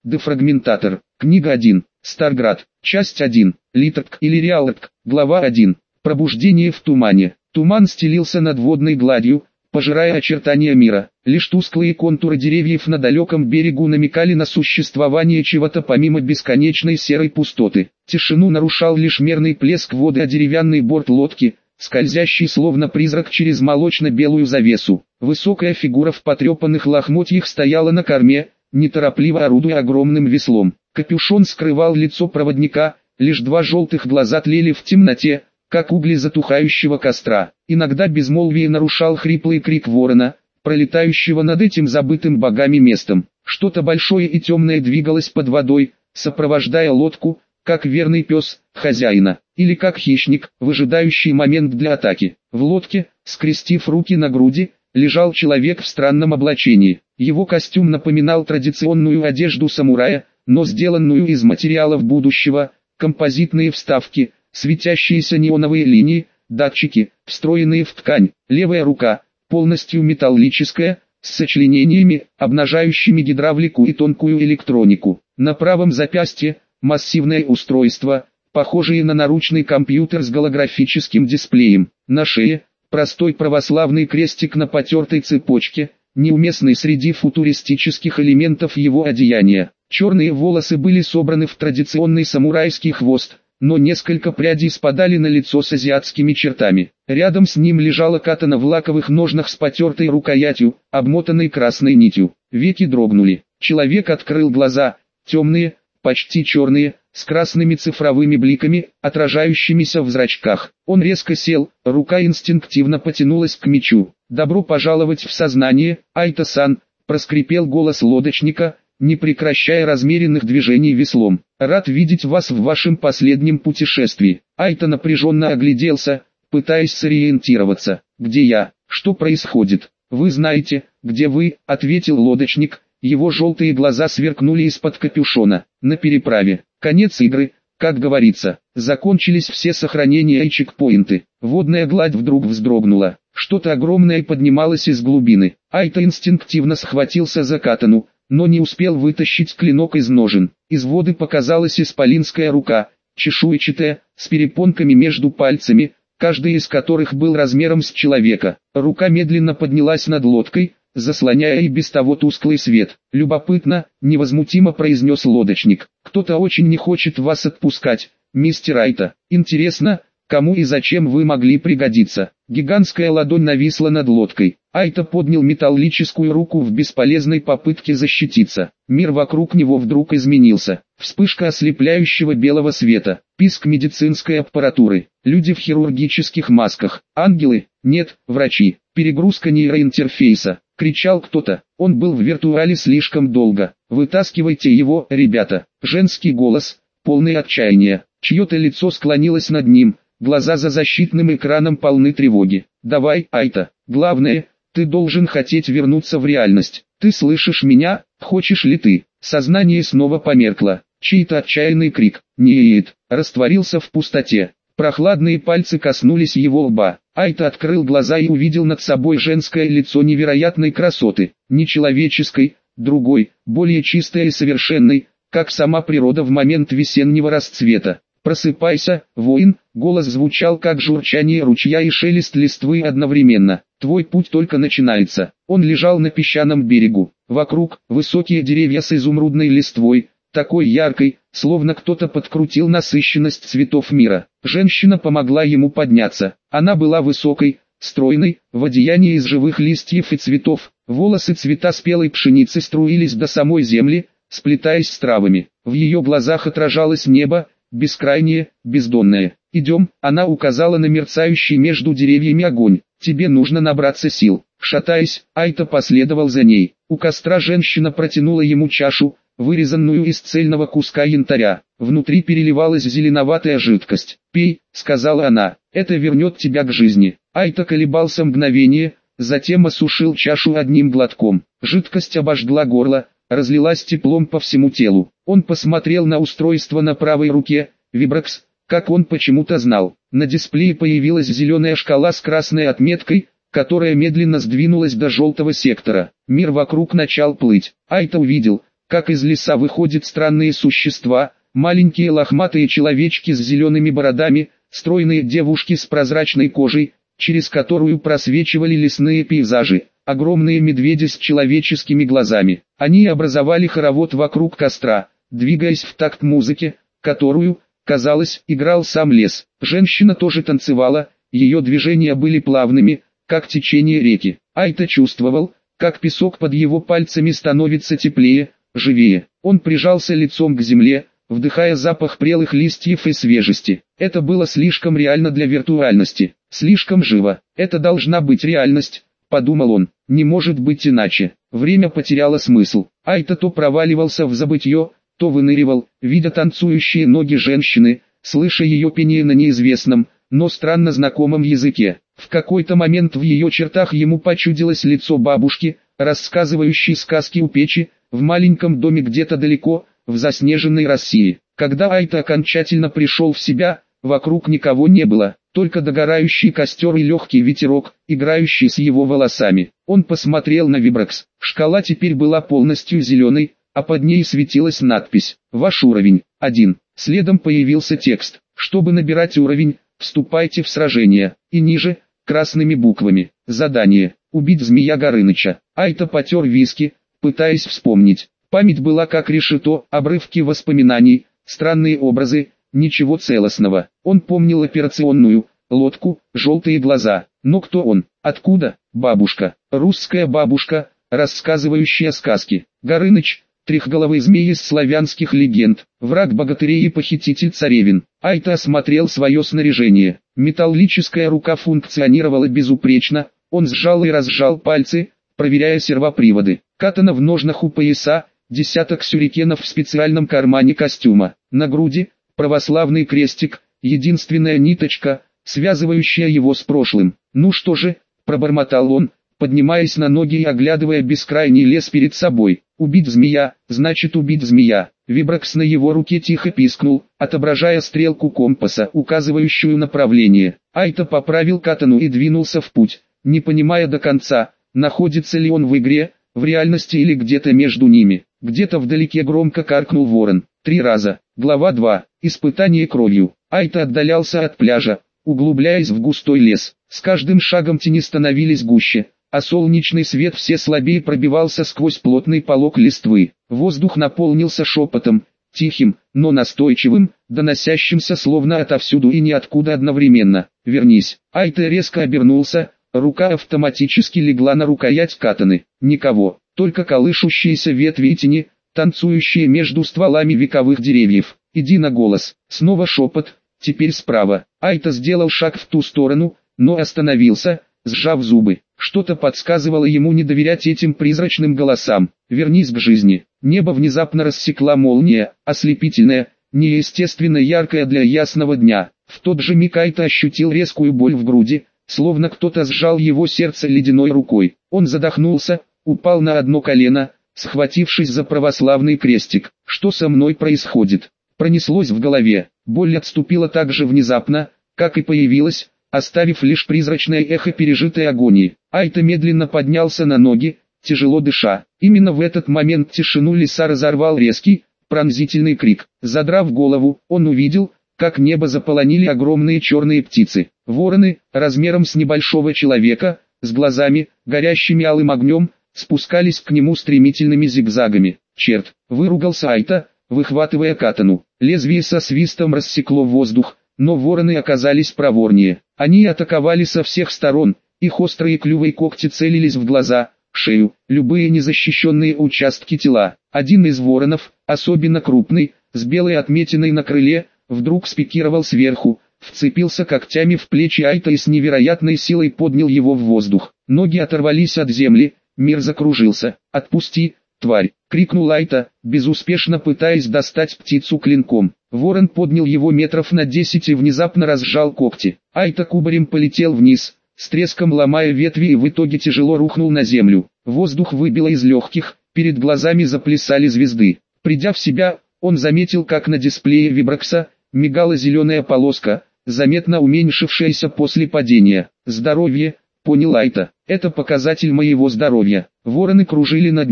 Дефрагментатор. Книга 1. Старград. Часть 1. Литотк или Реалтк. Глава 1. Пробуждение в тумане. Туман стелился над водной гладью, пожирая очертания мира. Лишь тусклые контуры деревьев на далеком берегу намекали на существование чего-то помимо бесконечной серой пустоты. Тишину нарушал лишь мерный плеск воды о деревянный борт лодки, скользящий словно призрак через молочно-белую завесу. Высокая фигура в потрепанных лохмотьях стояла на корме, неторопливо орудуя огромным веслом. Капюшон скрывал лицо проводника, лишь два желтых глаза тлели в темноте, как угли затухающего костра. Иногда безмолвие нарушал хриплый крик ворона, пролетающего над этим забытым богами местом. Что-то большое и темное двигалось под водой, сопровождая лодку, как верный пес хозяина, или как хищник, выжидающий момент для атаки. В лодке, скрестив руки на груди, лежал человек в странном облачении. Его костюм напоминал традиционную одежду самурая, но сделанную из материалов будущего, композитные вставки, светящиеся неоновые линии, датчики, встроенные в ткань. Левая рука, полностью металлическая, с сочленениями, обнажающими гидравлику и тонкую электронику. На правом запястье массивное устройство, похожее на наручный компьютер с голографическим дисплеем. На шее простой православный крестик на потертой цепочке, неуместный среди футуристических элементов его одеяния. Черные волосы были собраны в традиционный самурайский хвост, но несколько прядей спадали на лицо с азиатскими чертами. Рядом с ним лежала катана в лаковых ножнах с потертой рукоятью, обмотанной красной нитью. Веки дрогнули. Человек открыл глаза, темные, почти черные, с красными цифровыми бликами, отражающимися в зрачках. Он резко сел, рука инстинктивно потянулась к мечу. «Добро пожаловать в сознание, Айта-сан», проскрипел голос лодочника, не прекращая размеренных движений веслом. «Рад видеть вас в вашем последнем путешествии». Айта напряженно огляделся, пытаясь сориентироваться. «Где я? Что происходит?» «Вы знаете, где вы», — ответил лодочник. Его желтые глаза сверкнули из-под капюшона. «На переправе. Конец игры, как говорится. Закончились все сохранения и чекпоинты». Водная гладь вдруг вздрогнула. Что-то огромное поднималось из глубины. Айта инстинктивно схватился за катану, но не успел вытащить клинок из ножен. Из воды показалась исполинская рука, чешуйчатая, с перепонками между пальцами, каждый из которых был размером с человека. Рука медленно поднялась над лодкой, заслоняя и без того тусклый свет. «Любопытно», — невозмутимо произнес лодочник. «Кто-то очень не хочет вас отпускать, мистер Айта. Интересно, кому и зачем вы могли пригодиться?» Гигантская ладонь нависла над лодкой. Айта поднял металлическую руку в бесполезной попытке защититься. Мир вокруг него вдруг изменился. Вспышка ослепляющего белого света, писк медицинской аппаратуры, люди в хирургических масках, ангелы, нет, врачи, перегрузка нейроинтерфейса. Кричал кто-то, он был в виртуале слишком долго. «Вытаскивайте его, ребята!» Женский голос, полный отчаяния. Чье-то лицо склонилось над ним, глаза за защитным экраном полны тревоги. «Давай, Айта, главное, ты должен хотеть вернуться в реальность. Ты слышишь меня, хочешь ли ты?» Сознание снова померкло. Чей-то отчаянный крик «Нет!» растворился в пустоте. Прохладные пальцы коснулись его лба. Айта открыл глаза и увидел над собой женское лицо невероятной красоты, нечеловеческой, другой, более чистой и совершенной, как сама природа в момент весеннего расцвета. «Просыпайся, воин», голос звучал как журчание ручья и шелест листвы одновременно. «Твой путь только начинается». Он лежал на песчаном берегу. Вокруг высокие деревья с изумрудной листвой, такой яркой, словно кто-то подкрутил насыщенность цветов мира. Женщина помогла ему подняться. Она была высокой, стройной, в одеянии из живых листьев и цветов. Волосы цвета спелой пшеницы струились до самой земли, сплетаясь с травами. В ее глазах отражалось небо, бескрайнее, бездонное. «Идем», она указала на мерцающий между деревьями огонь. «Тебе нужно набраться сил». Шатаясь, Айта последовал за ней. У костра женщина протянула ему чашу, вырезанную из цельного куска янтаря. Внутри переливалась зеленоватая жидкость. «Пей», — сказала она, — «это вернет тебя к жизни». Айта колебался мгновение, затем осушил чашу одним глотком. Жидкость обожгла горло, разлилась теплом по всему телу. Он посмотрел на устройство на правой руке, Вибракс, как он почему-то знал. На дисплее появилась зеленая шкала с красной отметкой, которая медленно сдвинулась до желтого сектора. Мир вокруг начал плыть. Айта увидел, как из леса выходят странные существа, маленькие лохматые человечки с зелеными бородами, стройные девушки с прозрачной кожей, через которую просвечивали лесные пейзажи, огромные медведи с человеческими глазами. Они образовали хоровод вокруг костра, двигаясь в такт музыке, которую, казалось, играл сам лес. Женщина тоже танцевала, ее движения были плавными, как течение реки. Айта чувствовал, как песок под его пальцами становится теплее, живее. Он прижался лицом к земле, вдыхая запах прелых листьев и свежести. Это было слишком реально для виртуальности, слишком живо. Это должна быть реальность, подумал он, не может быть иначе. Время потеряло смысл. Айта то проваливался в забытье, то выныривал, видя танцующие ноги женщины, слыша ее пение на неизвестном, но странно знакомом языке. В какой-то момент в ее чертах ему почудилось лицо бабушки, рассказывающей сказки у печи, в маленьком доме где-то далеко, в заснеженной России. Когда Айта окончательно пришел в себя, вокруг никого не было, только догорающий костер и легкий ветерок, играющий с его волосами. Он посмотрел на Вибракс. Шкала теперь была полностью зеленой, а под ней светилась надпись «Ваш уровень 1». Следом появился текст: чтобы набирать уровень, вступайте в сражение. И ниже, красными буквами: задание «Убить змея Горыныча». Айта потер виски, пытаясь вспомнить. Память была как решето, обрывки воспоминаний, странные образы, ничего целостного. Он помнил операционную, лодку, желтые глаза. Но кто он? Откуда? Бабушка. Русская бабушка, рассказывающая сказки. Горыныч, трехголовый змей из славянских легенд, враг богатырей и похититель царевин. Айта осмотрел свое снаряжение. Металлическая рука функционировала безупречно, он сжал и разжал пальцы, проверяя сервоприводы. Катана в ножнах у пояса, десяток сюрикенов в специальном кармане костюма. На груди православный крестик, единственная ниточка, связывающая его с прошлым. «Ну что же», — пробормотал он, поднимаясь на ноги и оглядывая бескрайний лес перед собой. «Убить змея, значит убить змея». Вибракс на его руке тихо пискнул, отображая стрелку компаса, указывающую направление. Айта поправил катану и двинулся в путь, не понимая до конца, находится ли он в игре, в реальности или где-то между ними. Где-то вдалеке громко каркнул ворон. 3 раза. Глава 2. Испытание кровью. Айта отдалялся от пляжа, углубляясь в густой лес. С каждым шагом тени становились гуще, а солнечный свет все слабее пробивался сквозь плотный полог листвы. Воздух наполнился шепотом, тихим, но настойчивым, доносящимся словно отовсюду и ниоткуда одновременно. «Вернись». Айта резко обернулся, рука автоматически легла на рукоять катаны. Никого, только колышущиеся ветви и тени, танцующие между стволами вековых деревьев. «Иди на голос». Снова шепот, теперь справа. Айта сделал шаг в ту сторону, но остановился, сжав зубы. Что-то подсказывало ему не доверять этим призрачным голосам. «Вернись к жизни». Небо внезапно рассекла молния, ослепительная, неестественно яркая для ясного дня. В тот же миг Айта ощутил резкую боль в груди, словно кто-то сжал его сердце ледяной рукой. Он задохнулся, упал на одно колено, схватившись за православный крестик. «Что со мной происходит?» Пронеслось в голове. Боль отступила так же внезапно, как и появилась, оставив лишь призрачное эхо пережитой агонии. Айта медленно поднялся на ноги, тяжело дыша. Именно в этот момент тишину леса разорвал резкий, пронзительный крик. Задрав голову, он увидел, как небо заполонили огромные черные птицы. Вороны, размером с небольшого человека, с глазами, горящими алым огнем, спускались к нему стремительными зигзагами. «Черт!» — выругался Айта, выхватывая катану. Лезвие со свистом рассекло воздух, но вороны оказались проворнее. Они атаковали со всех сторон, их острые клювы и когти целились в глаза, шею, любые незащищенные участки тела. Один из воронов, особенно крупный, с белой отметиной на крыле, вдруг спикировал сверху, вцепился когтями в плечи Айта и с невероятной силой поднял его в воздух. Ноги оторвались от земли, мир закружился. «Отпусти, тварь!» — крикнул Айта, безуспешно пытаясь достать птицу клинком. Ворон поднял его метров на 10 и внезапно разжал когти. Айта кубарем полетел вниз, с треском ломая ветви, и в итоге тяжело рухнул на землю. Воздух выбило из легких, перед глазами заплясали звезды. Придя в себя, он заметил, как на дисплее Вибракса мигала зеленая полоска, заметно уменьшившаяся после падения. «Здоровье», — понял Айта, — «это показатель моего здоровья». Вороны кружили над ним,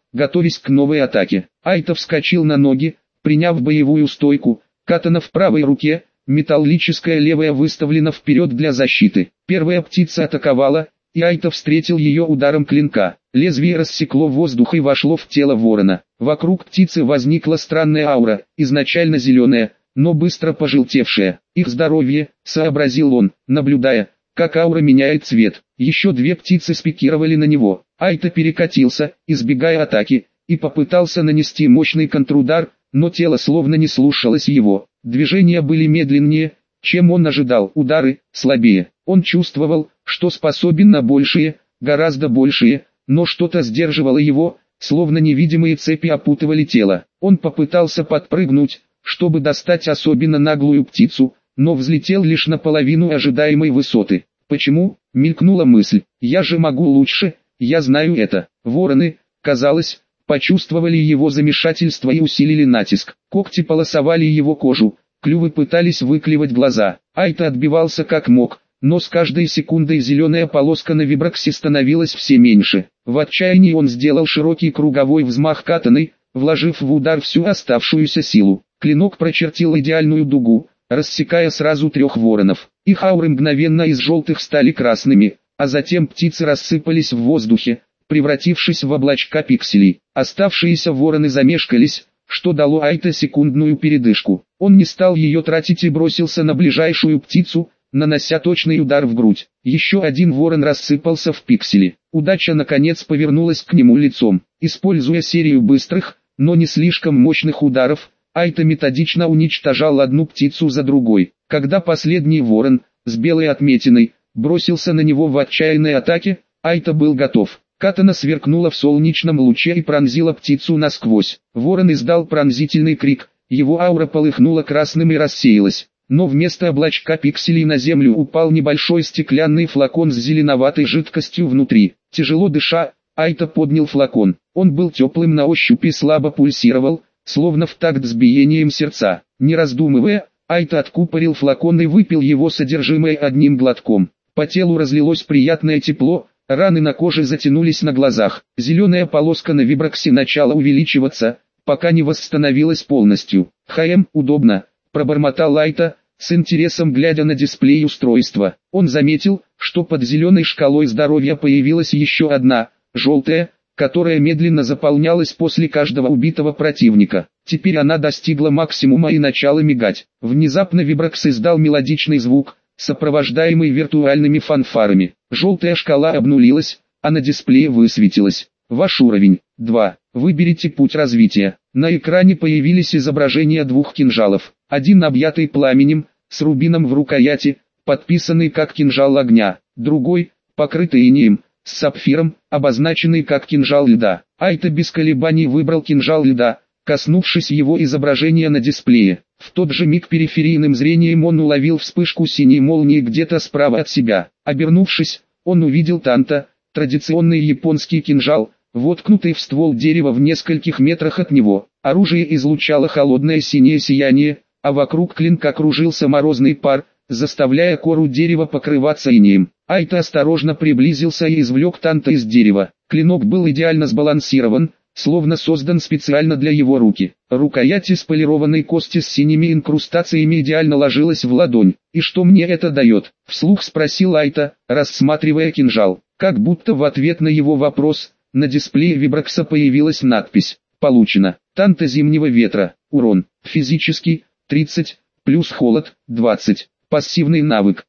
готовясь к новой атаке. Айта вскочил на ноги, приняв боевую стойку, катана в правой руке, металлическая левая выставлена вперед для защиты. Первая птица атаковала, и Айта встретил ее ударом клинка. Лезвие рассекло воздух и вошло в тело ворона. Вокруг птицы возникла странная аура, изначально зеленая, но быстро пожелтевшая. Их здоровье, сообразил он, наблюдая, как аура меняет цвет. Еще две птицы спикировали на него. Айта перекатился, избегая атаки, и попытался нанести мощный контрудар, но тело словно не слушалось его. Движения были медленнее, чем он ожидал, удары слабее. Он чувствовал, что способен на большие, гораздо большие, но что-то сдерживало его, словно невидимые цепи опутывали тело. Он попытался подпрыгнуть, чтобы достать особенно наглую птицу, но взлетел лишь на половину ожидаемой высоты. «Почему?» — мелькнула мысль. «Я же могу лучше, я знаю это». Вороны, казалось, почувствовали его замешательство и усилили натиск. Когти полосовали его кожу, клювы пытались выклевать глаза. Айта отбивался как мог, но с каждой секундой зеленая полоска на вибраксе становилась все меньше. В отчаянии он сделал широкий круговой взмах катаной, вложив в удар всю оставшуюся силу. Клинок прочертил идеальную дугу, рассекая сразу трех воронов. Их ауры мгновенно из желтых стали красными, а затем птицы рассыпались в воздухе, превратившись в облачка пикселей. Оставшиеся вороны замешкались, что дало Айта секундную передышку. Он не стал ее тратить и бросился на ближайшую птицу, нанося точный удар в грудь. Еще один ворон рассыпался в пиксели. Удача наконец повернулась к нему лицом. Используя серию быстрых, но не слишком мощных ударов, Айта методично уничтожал одну птицу за другой. Когда последний ворон, с белой отметиной, бросился на него в отчаянной атаке, Айта был готов. Катана сверкнула в солнечном луче и пронзила птицу насквозь. Ворон издал пронзительный крик, его аура полыхнула красным и рассеялась. Но вместо облачка пикселей на землю упал небольшой стеклянный флакон с зеленоватой жидкостью внутри. Тяжело дыша, Айта поднял флакон. Он был теплым на ощупь и слабо пульсировал, словно в такт с биением сердца. Не раздумывая, Айта откупорил флакон и выпил его содержимое одним глотком. По телу разлилось приятное тепло, раны на коже затянулись на глазах. Зеленая полоска на вибраксе начала увеличиваться, пока не восстановилась полностью. Удобно», — пробормотал Айта, с интересом глядя на дисплей устройства. Он заметил, что под зеленой шкалой здоровья появилась еще одна, желтая, которая медленно заполнялась после каждого убитого противника. Теперь она достигла максимума и начала мигать. Внезапно вибракс издал мелодичный звук, сопровождаемый виртуальными фанфарами. Желтая шкала обнулилась, а на дисплее высветилась: «Ваш уровень 2. Выберите путь развития». На экране появились изображения двух кинжалов. Один объятый пламенем, с рубином в рукояти, подписанный как кинжал огня. Другой, покрытый инеем, с сапфиром, обозначенный как кинжал льда. Айта без колебаний выбрал кинжал льда, коснувшись его изображения на дисплее. В тот же миг периферийным зрением он уловил вспышку синей молнии где-то справа от себя. Обернувшись, он увидел танта, традиционный японский кинжал, воткнутый в ствол дерева в нескольких метрах от него. Оружие излучало холодное синее сияние, а вокруг клинка кружился морозный пар, заставляя кору дерева покрываться инеем. Айта осторожно приблизился и извлек танта из дерева. Клинок был идеально сбалансирован, словно создан специально для его руки. Рукоять из полированной кости с синими инкрустациями идеально ложилась в ладонь. «И что мне это дает?» — вслух спросил Айта, рассматривая кинжал. Как будто в ответ на его вопрос, на дисплее вибракса появилась надпись: «Получено. Танта зимнего ветра. Урон. Физический, 30, плюс холод, 20. Пассивный навык,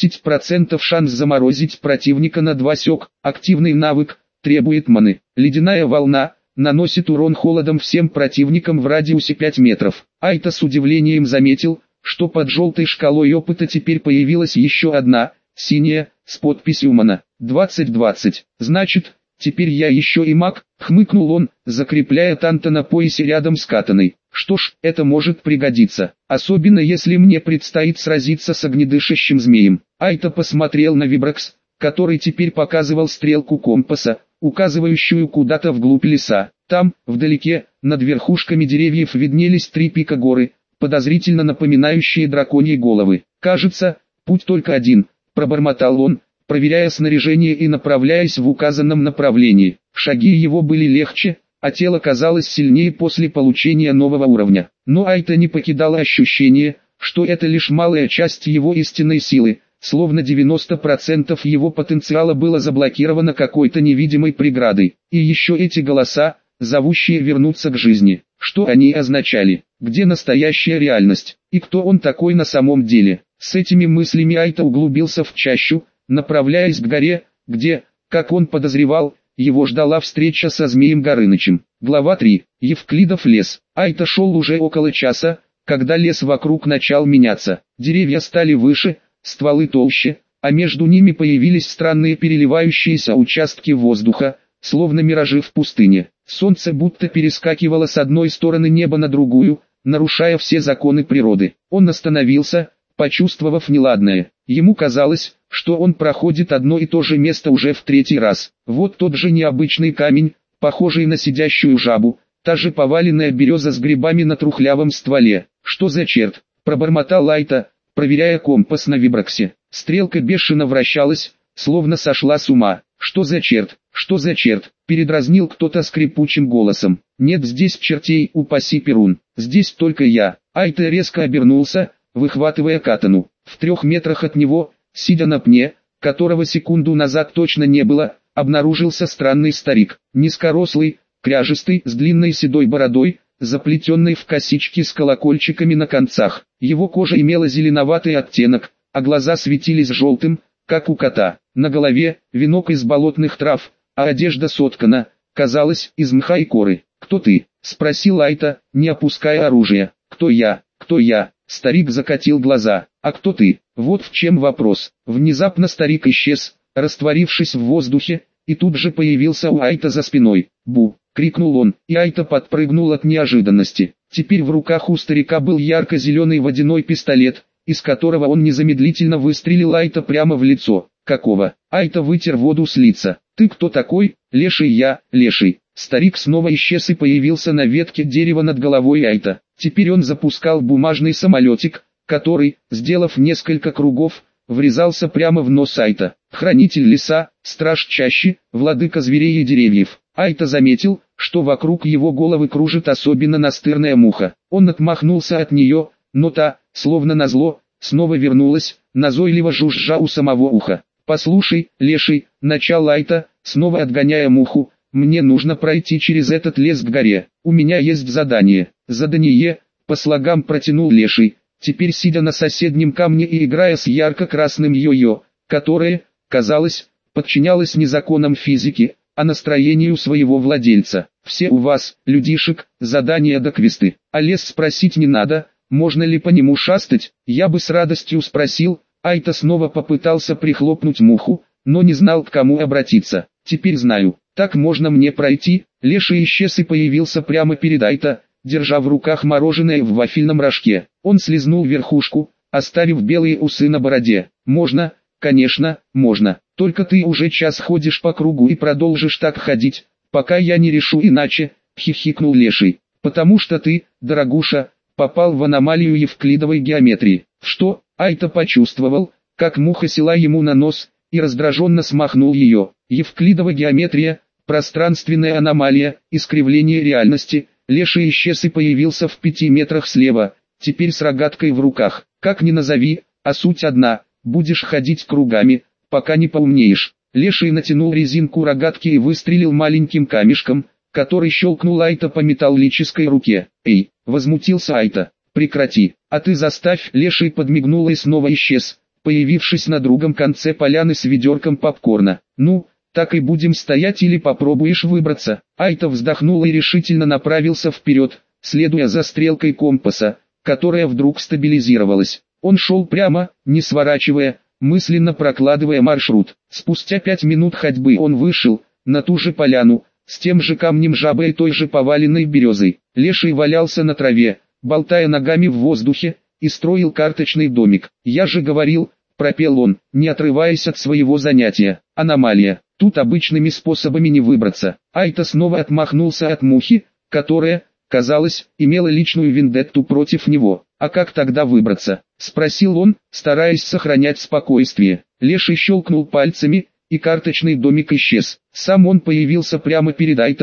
10% шанс заморозить противника на 2 сек. Активный навык, требует маны. Ледяная волна, наносит урон холодом всем противникам в радиусе 5 метров». Айта с удивлением заметил, что под желтой шкалой опыта теперь появилась еще одна, синяя, с подписью «Мана». 20-20. «Значит, теперь я еще и маг», — хмыкнул он, закрепляя танта на поясе рядом с катаной. «Что ж, это может пригодиться, особенно если мне предстоит сразиться с огнедышащим змеем». Айта посмотрел на вибракс, который теперь показывал стрелку компаса, указывающую куда-то вглубь леса. Там, вдалеке, над верхушками деревьев виднелись 3 пика горы, подозрительно напоминающие драконьи головы. «Кажется, путь только один», — пробормотал он, проверяя снаряжение и направляясь в указанном направлении. Шаги его были легче, а тело казалось сильнее после получения нового уровня. Но Айта не покидало ощущение, что это лишь малая часть его истинной силы, словно 90% его потенциала было заблокировано какой-то невидимой преградой. И еще эти голоса, зовущие вернуться к жизни. Что они означали? Где настоящая реальность? И кто он такой на самом деле? С этими мыслями Айта углубился в чащу, направляясь к горе, где, как он подозревал, его ждала встреча со Змеем Горынычем. Глава 3. Евклидов лес. Айта шел уже около часа, когда лес вокруг начал меняться. Деревья стали выше, стволы толще, а между ними появились странные переливающиеся участки воздуха, словно миражи в пустыне. Солнце будто перескакивало с одной стороны неба на другую, нарушая все законы природы. Он остановился, почувствовав неладное. Ему казалось, что он проходит одно и то же место уже в третий раз. Вот тот же необычный камень, похожий на сидящую жабу, та же поваленная береза с грибами на трухлявом стволе. Что за черт? Пробормотал Айта, проверяя компас на вибраксе. Стрелка бешено вращалась, словно сошла с ума. Что за черт? Что за черт? Передразнил кто-то скрипучим голосом. Нет здесь чертей, упаси Перун. Здесь только я. Айта резко обернулся, выхватывая катану. В 3 метрах от него, сидя на пне, которого секунду назад точно не было, обнаружился странный старик. Низкорослый, кряжистый, с длинной седой бородой, заплетенной в косички с колокольчиками на концах. Его кожа имела зеленоватый оттенок, а глаза светились желтым, как у кота. На голове венок из болотных трав, а одежда соткана, казалось, из мха и коры. «Кто ты?» — спросил Айта, не опуская оружия. «Кто я? Кто я?» Старик закатил глаза. «А кто ты?» Вот в чем вопрос. Внезапно старик исчез, растворившись в воздухе, и тут же появился у Айта за спиной. «Бу!» — крикнул он, и Айта подпрыгнул от неожиданности. Теперь в руках у старика был ярко-зеленый водяной пистолет, из которого он незамедлительно выстрелил Айта прямо в лицо. «Какого?» Айта вытер воду с лица. «Ты кто такой?» «Леший я, леший». Старик снова исчез и появился на ветке дерева над головой Айта. Теперь он запускал бумажный самолетик, который, сделав несколько кругов, врезался прямо в нос Айта. Хранитель леса, страж чащи, владыка зверей и деревьев. Айта заметил, что вокруг его головы кружит особенно настырная муха. Он отмахнулся от нее, но та, словно назло, снова вернулась, назойливо жужжа у самого уха. «Послушай, леший», — начал Айта, снова отгоняя муху, — «мне нужно пройти через этот лес к горе. У меня есть задание». «Задание», — по слогам протянул леший, теперь сидя на соседнем камне и играя с ярко-красным йо-йо, которое, казалось, подчинялось не законам физики, а настроению своего владельца. «Все у вас, людишек, задания да квесты. А лес спросить не надо, можно ли по нему шастать?» Я бы с радостью спросил. Айта снова попытался прихлопнуть муху, но не знал, к кому обратиться. «Теперь знаю. Так можно мне пройти?» Леший исчез и появился прямо перед Айта, держа в руках мороженое в вафельном рожке. Он слезнул верхушку, оставив белые усы на бороде. «Можно, конечно, можно. Только ты уже час ходишь по кругу и продолжишь так ходить, пока я не решу иначе», — хихикнул Леший. «Потому что ты, дорогуша, попал в аномалию евклидовой геометрии». «Что?» Айта почувствовал, как муха села ему на нос, и раздраженно смахнул ее. Евклидова геометрия, пространственная аномалия, искривление реальности. Леший исчез и появился в 5 метрах слева, теперь с рогаткой в руках. «Как ни назови, а суть одна, будешь ходить кругами, пока не поумнеешь». Леший натянул резинку рогатки и выстрелил маленьким камешком, который щелкнул Айта по металлической руке. «Эй!» — возмутился Айта. «Прекрати, а ты заставь!» Леший подмигнул и снова исчез, появившись на другом конце поляны с ведерком попкорна. «Ну, так и будем стоять или попробуешь выбраться?» Айта вздохнул и решительно направился вперед, следуя за стрелкой компаса, которая вдруг стабилизировалась. Он шел прямо, не сворачивая, мысленно прокладывая маршрут. Спустя 5 минут ходьбы он вышел на ту же поляну, с тем же камнем жабы и той же поваленной березой. Леший валялся на траве, болтая ногами в воздухе, и строил карточный домик. «Я же говорил», — пропел он, не отрываясь от своего занятия. «Аномалия. Тут обычными способами не выбраться». Айта снова отмахнулся от мухи, которая, казалось, имела личную вендетту против него. «А как тогда выбраться?» — спросил он, стараясь сохранять спокойствие. Леший щелкнул пальцами, и карточный домик исчез. Сам он появился прямо перед Айта,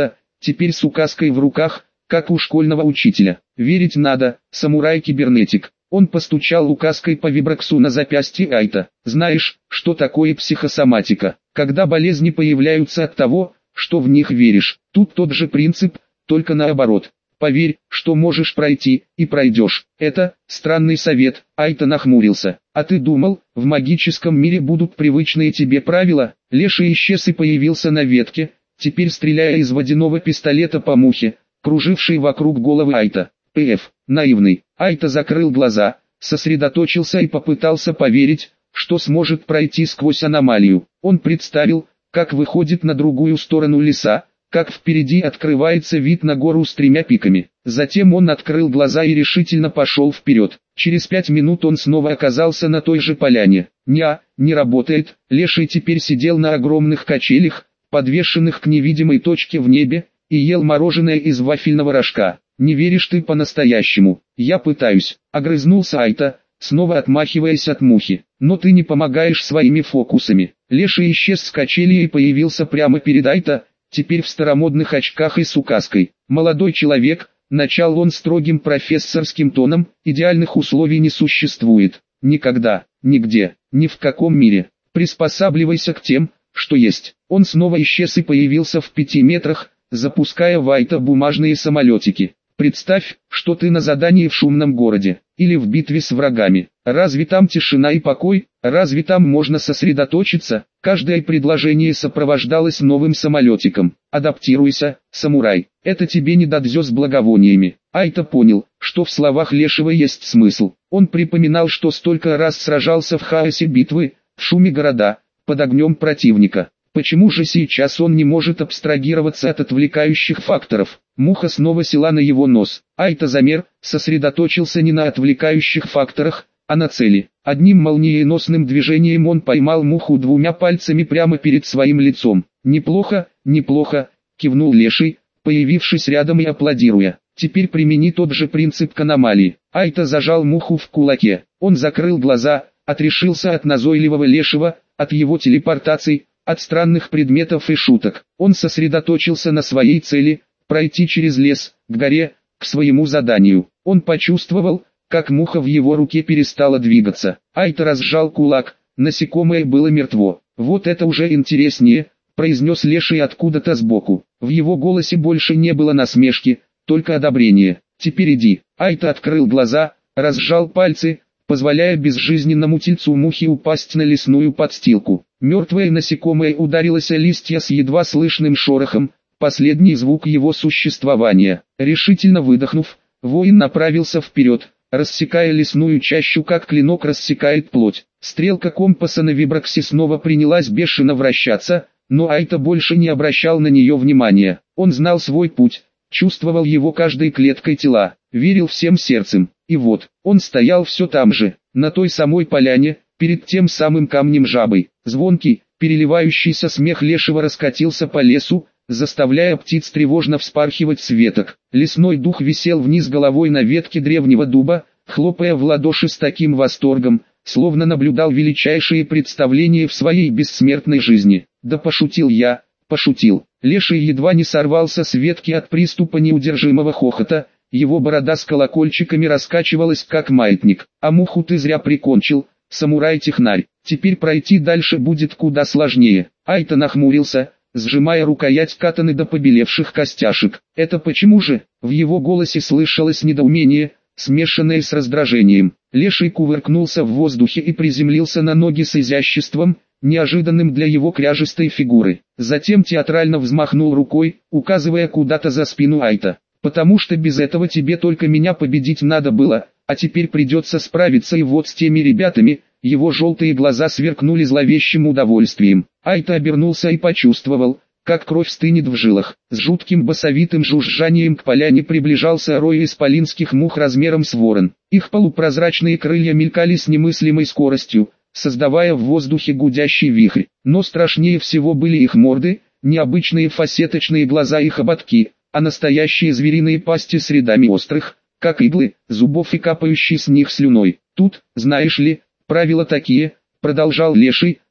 теперь с указкой в руках, как у школьного учителя. Верить надо, самурай-кибернетик. Он постучал указкой по вибраксу на запястье Айта. Знаешь, что такое психосоматика? Когда болезни появляются от того, что в них веришь. Тут тот же принцип, только наоборот. Поверь, что можешь пройти, и пройдешь. Это странный совет. Айта нахмурился. А ты думал, в магическом мире будут привычные тебе правила? Леший исчез и появился на ветке, теперь стреляя из водяного пистолета по мухе, кружившей вокруг головы Айта. П.Ф. Наивный. Айта закрыл глаза, сосредоточился и попытался поверить, что сможет пройти сквозь аномалию. Он представил, как выходит на другую сторону леса, как впереди открывается вид на гору с 3 пиками. Затем он открыл глаза и решительно пошел вперед. Через 5 минут он снова оказался на той же поляне. Не работает. Леший теперь сидел на огромных качелях, подвешенных к невидимой точке в небе, и ел мороженое из вафельного рожка. «Не веришь ты по-настоящему?» «Я пытаюсь», — огрызнулся Айта, снова отмахиваясь от мухи. «Но ты не помогаешь своими фокусами». Леший исчез с качели и появился прямо перед Айта, теперь в старомодных очках и с указкой. «Молодой человек», — начал он строгим профессорским тоном, — «идеальных условий не существует. Никогда, нигде, ни в каком мире. Приспосабливайся к тем, что есть». Он снова исчез и появился в 5 метрах, запуская в Айта бумажные самолетики. «Представь, что ты на задании в шумном городе, или в битве с врагами. Разве там тишина и покой? Разве там можно сосредоточиться?» Каждое предложение сопровождалось новым самолетиком. «Адаптируйся, самурай, это тебе не дадзё с благовониями». Айта понял, что в словах Лешего есть смысл. Он припоминал, что столько раз сражался в хаосе битвы, в шуме города, под огнем противника. Почему же сейчас он не может абстрагироваться от отвлекающих факторов? Муха снова села на его нос. Айта замер, сосредоточился не на отвлекающих факторах, а на цели. Одним молниеносным движением он поймал муху 2 пальцами прямо перед своим лицом. «Неплохо, неплохо», — кивнул Леший, появившись рядом и аплодируя. «Теперь примени тот же принцип к аномалии». Айта зажал муху в кулаке. Он закрыл глаза, отрешился от назойливого Лешего, от его телепортаций, от странных предметов и шуток. Он сосредоточился на своей цели – пройти через лес, к горе, к своему заданию. Он почувствовал, как муха в его руке перестала двигаться. Айта разжал кулак, насекомое было мертво. «Вот это уже интереснее», – произнес Леший откуда-то сбоку. В его голосе больше не было насмешки, только одобрение. «Теперь иди». Айта открыл глаза, разжал пальцы, позволяя безжизненному тельцу мухи упасть на лесную подстилку. Мертвое насекомое ударилось о листья с едва слышным шорохом, последний звук его существования. Решительно выдохнув, воин направился вперед, рассекая лесную чащу, как клинок рассекает плоть. Стрелка компаса на вибраксе снова принялась бешено вращаться, но Айта больше не обращал на нее внимания. Он знал свой путь, чувствовал его каждой клеткой тела, верил всем сердцем. И вот, он стоял все там же, на той самой поляне, перед тем самым камнем-жабой. Звонкий, переливающийся смех Лешего раскатился по лесу, заставляя птиц тревожно вспархивать с веток. Лесной дух висел вниз головой на ветке древнего дуба, хлопая в ладоши с таким восторгом, словно наблюдал величайшие представления в своей бессмертной жизни. «Да пошутил я, пошутил». Леший едва не сорвался с ветки от приступа неудержимого хохота. Его борода с колокольчиками раскачивалась как маятник. «А муху ты зря прикончил, самурай-технарь. Теперь пройти дальше будет куда сложнее». Айта нахмурился, сжимая рукоять катаны до побелевших костяшек. «Это почему же?» В его голосе слышалось недоумение, смешанное с раздражением. Леший кувыркнулся в воздухе и приземлился на ноги с изяществом, неожиданным для его кряжестой фигуры. Затем театрально взмахнул рукой, указывая куда-то за спину Айта. «Потому что без этого тебе только меня победить надо было, а теперь придется справиться и вот с теми ребятами». Его желтые глаза сверкнули зловещим удовольствием. Айта обернулся и почувствовал, как кровь стынет в жилах. С жутким басовитым жужжанием к поляне приближался рой исполинских мух размером с ворон. Их полупрозрачные крылья мелькали с немыслимой скоростью, создавая в воздухе гудящий вихрь. Но страшнее всего были их морды, необычные фасеточные глаза и хоботки, а настоящие звериные пасти с рядами острых, как иглы, зубов и капающей с них слюной. «Тут, знаешь ли, правила такие», — продолжал Леший,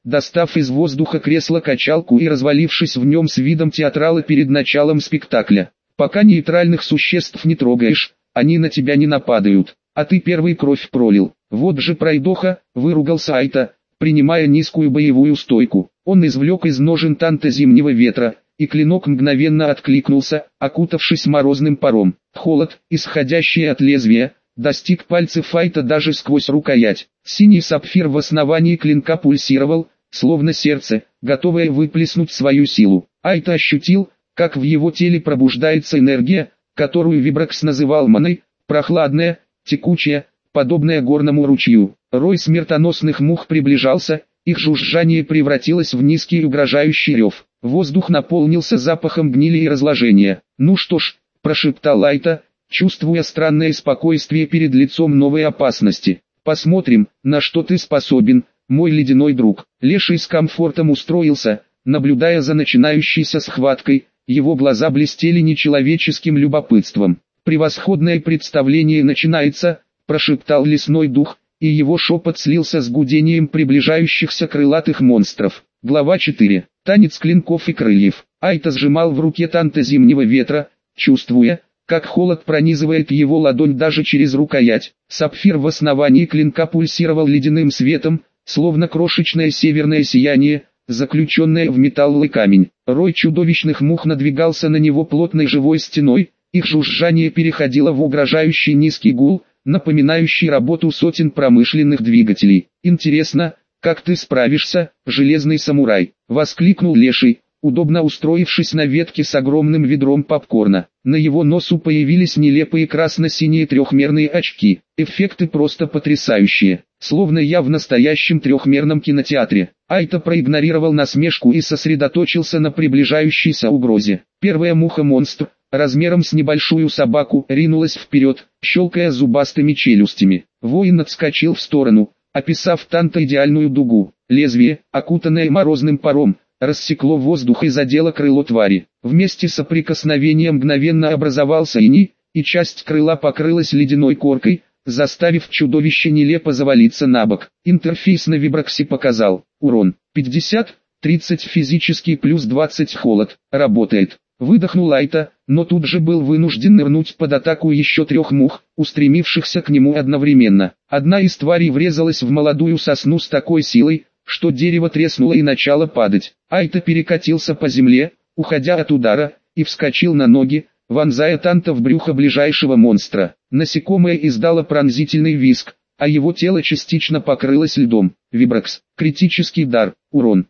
достав из воздуха кресло-качалку и развалившись в нем с видом театрала перед началом спектакля. «Пока нейтральных существ не трогаешь, они на тебя не нападают, а ты первый кровь пролил. Вот же пройдоха», — выругался Айта, принимая низкую боевую стойку. Он извлек из ножен танта зимнего ветра, и клинок мгновенно откликнулся, окутавшись морозным паром. Холод, исходящий от лезвия, достиг пальцев Айта даже сквозь рукоять. Синий сапфир в основании клинка пульсировал, словно сердце, готовое выплеснуть свою силу. Айта ощутил, как в его теле пробуждается энергия, которую Вибракс называл маной, прохладная, текучая, подобная горному ручью. Рой смертоносных мух приближался, их жужжание превратилось в низкий угрожающий рев. Воздух наполнился запахом гнили и разложения. «Ну что ж», — прошептал Айта, чувствуя странное спокойствие перед лицом новой опасности. «Посмотрим, на что ты способен, мой ледяной друг». Леший с комфортом устроился, наблюдая за начинающейся схваткой, его глаза блестели нечеловеческим любопытством. «Превосходное представление начинается», — прошептал лесной дух, и его шепот слился с гудением приближающихся крылатых монстров. Глава 4. Танец клинков и крыльев. Айта сжимал в руке танта зимнего ветра, чувствуя, как холод пронизывает его ладонь даже через рукоять. Сапфир в основании клинка пульсировал ледяным светом, словно крошечное северное сияние, заключенное в металловый камень. Рой чудовищных мух надвигался на него плотной живой стеной, их жужжание переходило в угрожающий низкий гул, напоминающий работу сотен промышленных двигателей. «Интересно, как ты справишься, железный самурай?» — воскликнул Леший, удобно устроившись на ветке с огромным ведром попкорна. На его носу появились нелепые красно-синие трехмерные очки. Эффекты просто потрясающие, словно я в настоящем трехмерном кинотеатре. Айта проигнорировал насмешку и сосредоточился на приближающейся угрозе. Первая муха-монстр, размером с небольшую собаку, ринулась вперед, щелкая зубастыми челюстями. Воин отскочил в сторону, описав танта идеальную дугу. Лезвие, окутанное морозным паром, рассекло воздух и задело крыло твари. Вместе соприкосновения мгновенно образовался иней, и часть крыла покрылась ледяной коркой, заставив чудовище нелепо завалиться на бок. Интерфейс на Вибраксе показал: урон 50, 30 физический плюс 20 холод. Работает. Выдохнул Айта, но тут же был вынужден нырнуть под атаку еще 3 мух, устремившихся к нему одновременно. Одна из тварей врезалась в молодую сосну с такой силой, что дерево треснуло и начало падать. Айта перекатился по земле, уходя от удара, и вскочил на ноги, вонзая танта в брюхо ближайшего монстра. Насекомое издало пронзительный визг, а его тело частично покрылось льдом. Вибракс. Критический дар. Урон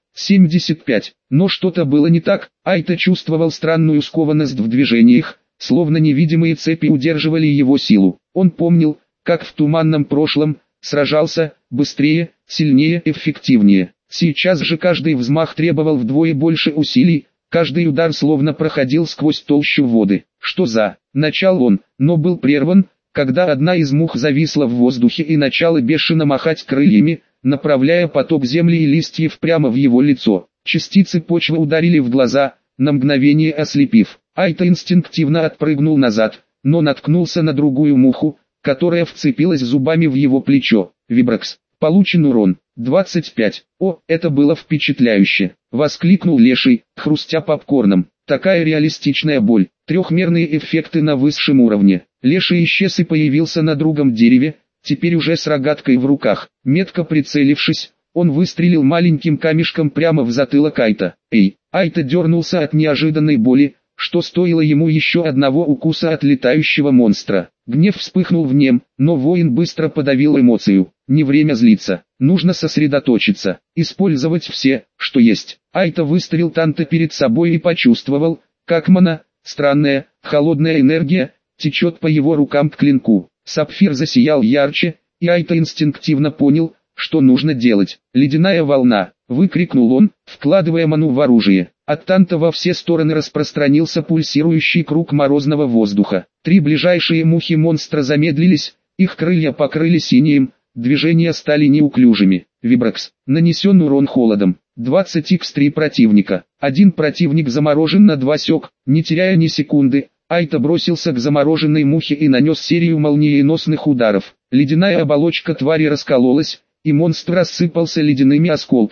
75. Но что-то было не так. Айта чувствовал странную скованность в движениях, словно невидимые цепи удерживали его силу. Он помнил, как в туманном прошлом сражался быстрее, сильнее, эффективнее. Сейчас же каждый взмах требовал вдвое больше усилий, каждый удар словно проходил сквозь толщу воды. «Что за...» — начал он, но был прерван, когда одна из мух зависла в воздухе и начала бешено махать крыльями, направляя поток земли и листьев прямо в его лицо. Частицы почвы ударили в глаза, на мгновение ослепив. Айта инстинктивно отпрыгнул назад, но наткнулся на другую муху, которая вцепилась зубами в его плечо. Вибракс. Получен урон 25. «О, это было впечатляюще!» — воскликнул Леший, хрустя попкорном. «Такая реалистичная боль, трехмерные эффекты на высшем уровне». Леший исчез и появился на другом дереве, теперь уже с рогаткой в руках. Метко прицелившись, он выстрелил маленьким камешком прямо в затылок Айта. «Эй!» Айта дернулся от неожиданной боли, что стоило ему еще одного укуса от летающего монстра. Гнев вспыхнул в нем, но воин быстро подавил эмоцию. Не время злиться, нужно сосредоточиться, использовать все, что есть. Айта выставил танта перед собой и почувствовал, как мана, странная, холодная энергия, течет по его рукам к клинку. Сапфир засиял ярче, и Айта инстинктивно понял, что нужно делать. «Ледяная волна!» — выкрикнул он, вкладывая ману в оружие. От танта во все стороны распространился пульсирующий круг морозного воздуха. 3 ближайшие мухи монстра замедлились, их крылья покрылись инеем, движения стали неуклюжими. Вибракс. Нанесен урон холодом. 20 x3 противника. Один противник заморожен на 2 сек, не теряя ни секунды. Айта бросился к замороженной мухе и нанес серию молниеносных ударов. Ледяная оболочка твари раскололась, и монстр рассыпался ледяными осколками.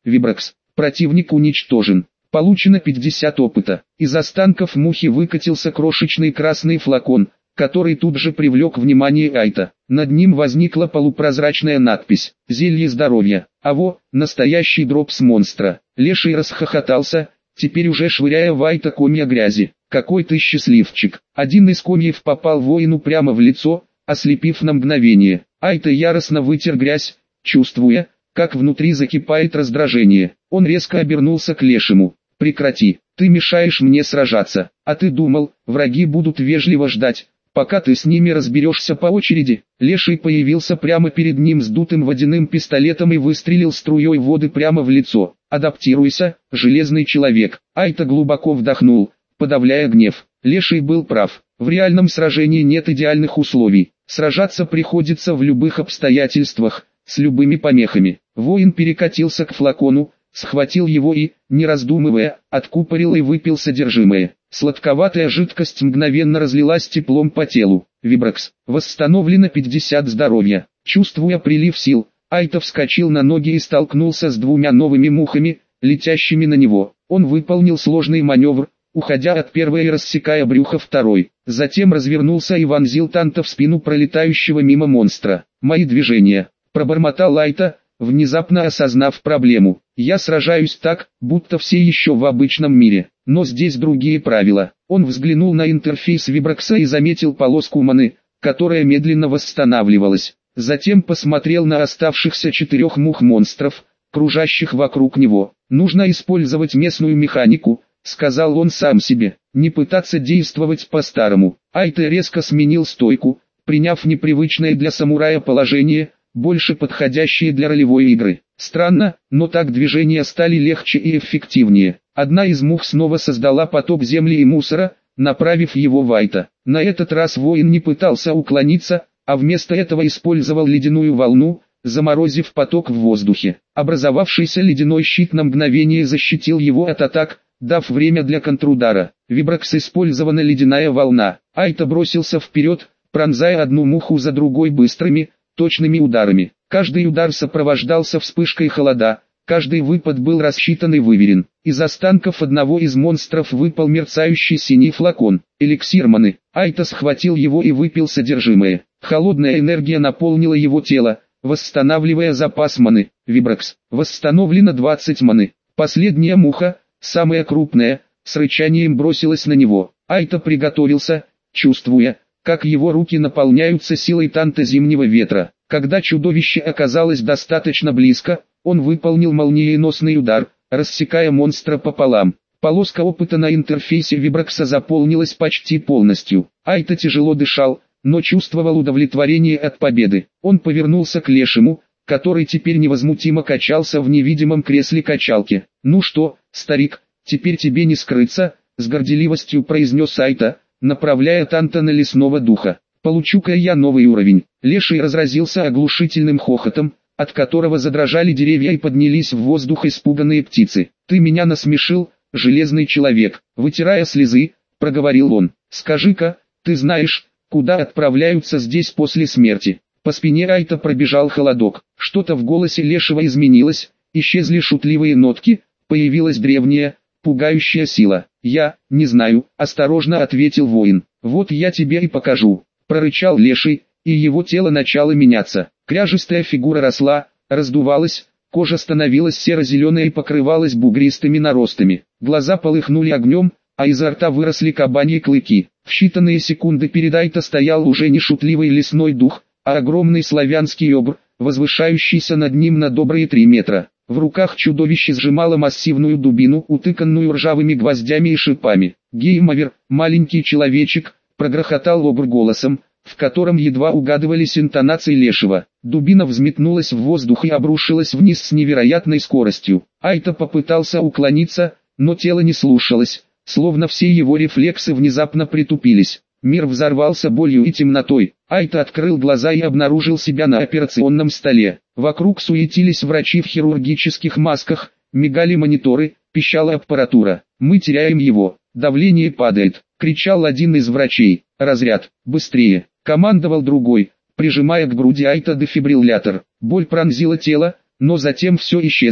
Вибракс. Противник уничтожен. Получено 50 опыта. Из останков мухи выкатился крошечный красный флакон, который тут же привлек внимание Айта. Над ним возникла полупрозрачная надпись «Зелье здоровья». Аво, настоящий дропс монстра. Леший расхохотался, теперь уже швыряя в Айта комья грязи. «Какой ты счастливчик!» Один из комьев попал воину прямо в лицо, ослепив на мгновение. Айта яростно вытер грязь, чувствуя, как внутри закипает раздражение. Он резко обернулся к Лешему. «Прекрати, ты мешаешь мне сражаться. А ты думал, враги будут вежливо ждать, пока ты с ними разберешься по очереди?» Леший появился прямо перед ним с дутым водяным пистолетом и выстрелил струей воды прямо в лицо. «Адаптируйся, железный человек!» Айта глубоко вдохнул, подавляя гнев. Леший был прав. В реальном сражении нет идеальных условий. Сражаться приходится в любых обстоятельствах, с любыми помехами. Воин перекатился к флакону, схватил его и, не раздумывая, откупорил и выпил содержимое. Сладковатая жидкость мгновенно разлилась теплом по телу. Вибракс. Восстановлено 50 здоровья. Чувствуя прилив сил, Айта вскочил на ноги и столкнулся с двумя новыми мухами, летящими на него. Он выполнил сложный маневр, уходя от первой и рассекая брюхо второй. Затем развернулся и вонзил танта в спину пролетающего мимо монстра. «Мои движения», — пробормотал Айта, внезапно осознав проблему. «Я сражаюсь так, будто все еще в обычном мире, но здесь другие правила». Он взглянул на интерфейс Вибракса и заметил полоску маны, которая медленно восстанавливалась. Затем посмотрел на оставшихся 4 мух-монстров, кружащих вокруг него. «Нужно использовать местную механику», — сказал он сам себе, — «не пытаться действовать по-старому». Айта резко сменил стойку, приняв непривычное для самурая положение, больше подходящие для ролевой игры. Странно, но так движения стали легче и эффективнее. Одна из мух снова создала поток земли и мусора, направив его в Айта. На этот раз воин не пытался уклониться, а вместо этого использовал ледяную волну, заморозив поток в воздухе. Образовавшийся ледяной щит на мгновение защитил его от атак, дав время для контрудара. Вибракс использована ледяная волна. Айта бросился вперед, пронзая одну муху за другой быстрыми, точными ударами. Каждый удар сопровождался вспышкой холода, каждый выпад был рассчитан и выверен. Из останков одного из монстров выпал мерцающий синий флакон. Эликсир маны. Айта схватил его и выпил содержимое. Холодная энергия наполнила его тело, восстанавливая запас маны. Вибракс. Восстановлено 20 маны. Последняя муха, самая крупная, с рычанием бросилась на него. Айта приготовился, чувствуя, как его руки наполняются силой танта зимнего ветра. Когда чудовище оказалось достаточно близко, он выполнил молниеносный удар, рассекая монстра пополам. Полоска опыта на интерфейсе Вибракса заполнилась почти полностью. Айта тяжело дышал, но чувствовал удовлетворение от победы. Он повернулся к Лешему, который теперь невозмутимо качался в невидимом кресле качалки. «Ну что, старик, теперь тебе не скрыться», — с горделивостью произнес Айта, направляя танта на лесного духа. «Получу-ка я новый уровень». Леший разразился оглушительным хохотом, от которого задрожали деревья и поднялись в воздух испуганные птицы. «Ты меня насмешил, железный человек», — вытирая слезы, проговорил он. «Скажи-ка, ты знаешь, куда отправляются здесь после смерти?» По спине Айта пробежал холодок. Что-то в голосе Лешего изменилось, исчезли шутливые нотки, появилась древняя, пугающая сила. «Я не знаю», — осторожно ответил воин. «Вот я тебе и покажу», — прорычал Леший, и его тело начало меняться. Кряжестая фигура росла, раздувалась, кожа становилась серо-зеленой и покрывалась бугристыми наростами. Глаза полыхнули огнем, а изо рта выросли кабаньи клыки. В считанные секунды перед Айта стоял уже не шутливый лесной дух, а огромный славянский обр, возвышающийся над ним на добрые 3 метра. В руках чудовище сжимало массивную дубину, утыканную ржавыми гвоздями и шипами. «Геймовер, маленький человечек», — прогрохотал обр голосом, в котором едва угадывались интонации Лешего. Дубина взметнулась в воздух и обрушилась вниз с невероятной скоростью. Айта попытался уклониться, но тело не слушалось, словно все его рефлексы внезапно притупились. Мир взорвался болью и темнотой. Айта открыл глаза и обнаружил себя на операционном столе. Вокруг суетились врачи в хирургических масках, мигали мониторы, пищала аппаратура. «Мы теряем его, давление падает», — кричал один из врачей. «Разряд, быстрее», — командовал другой, прижимая к груди Айта дефибриллятор. Боль пронзила тело, но затем все исчезло,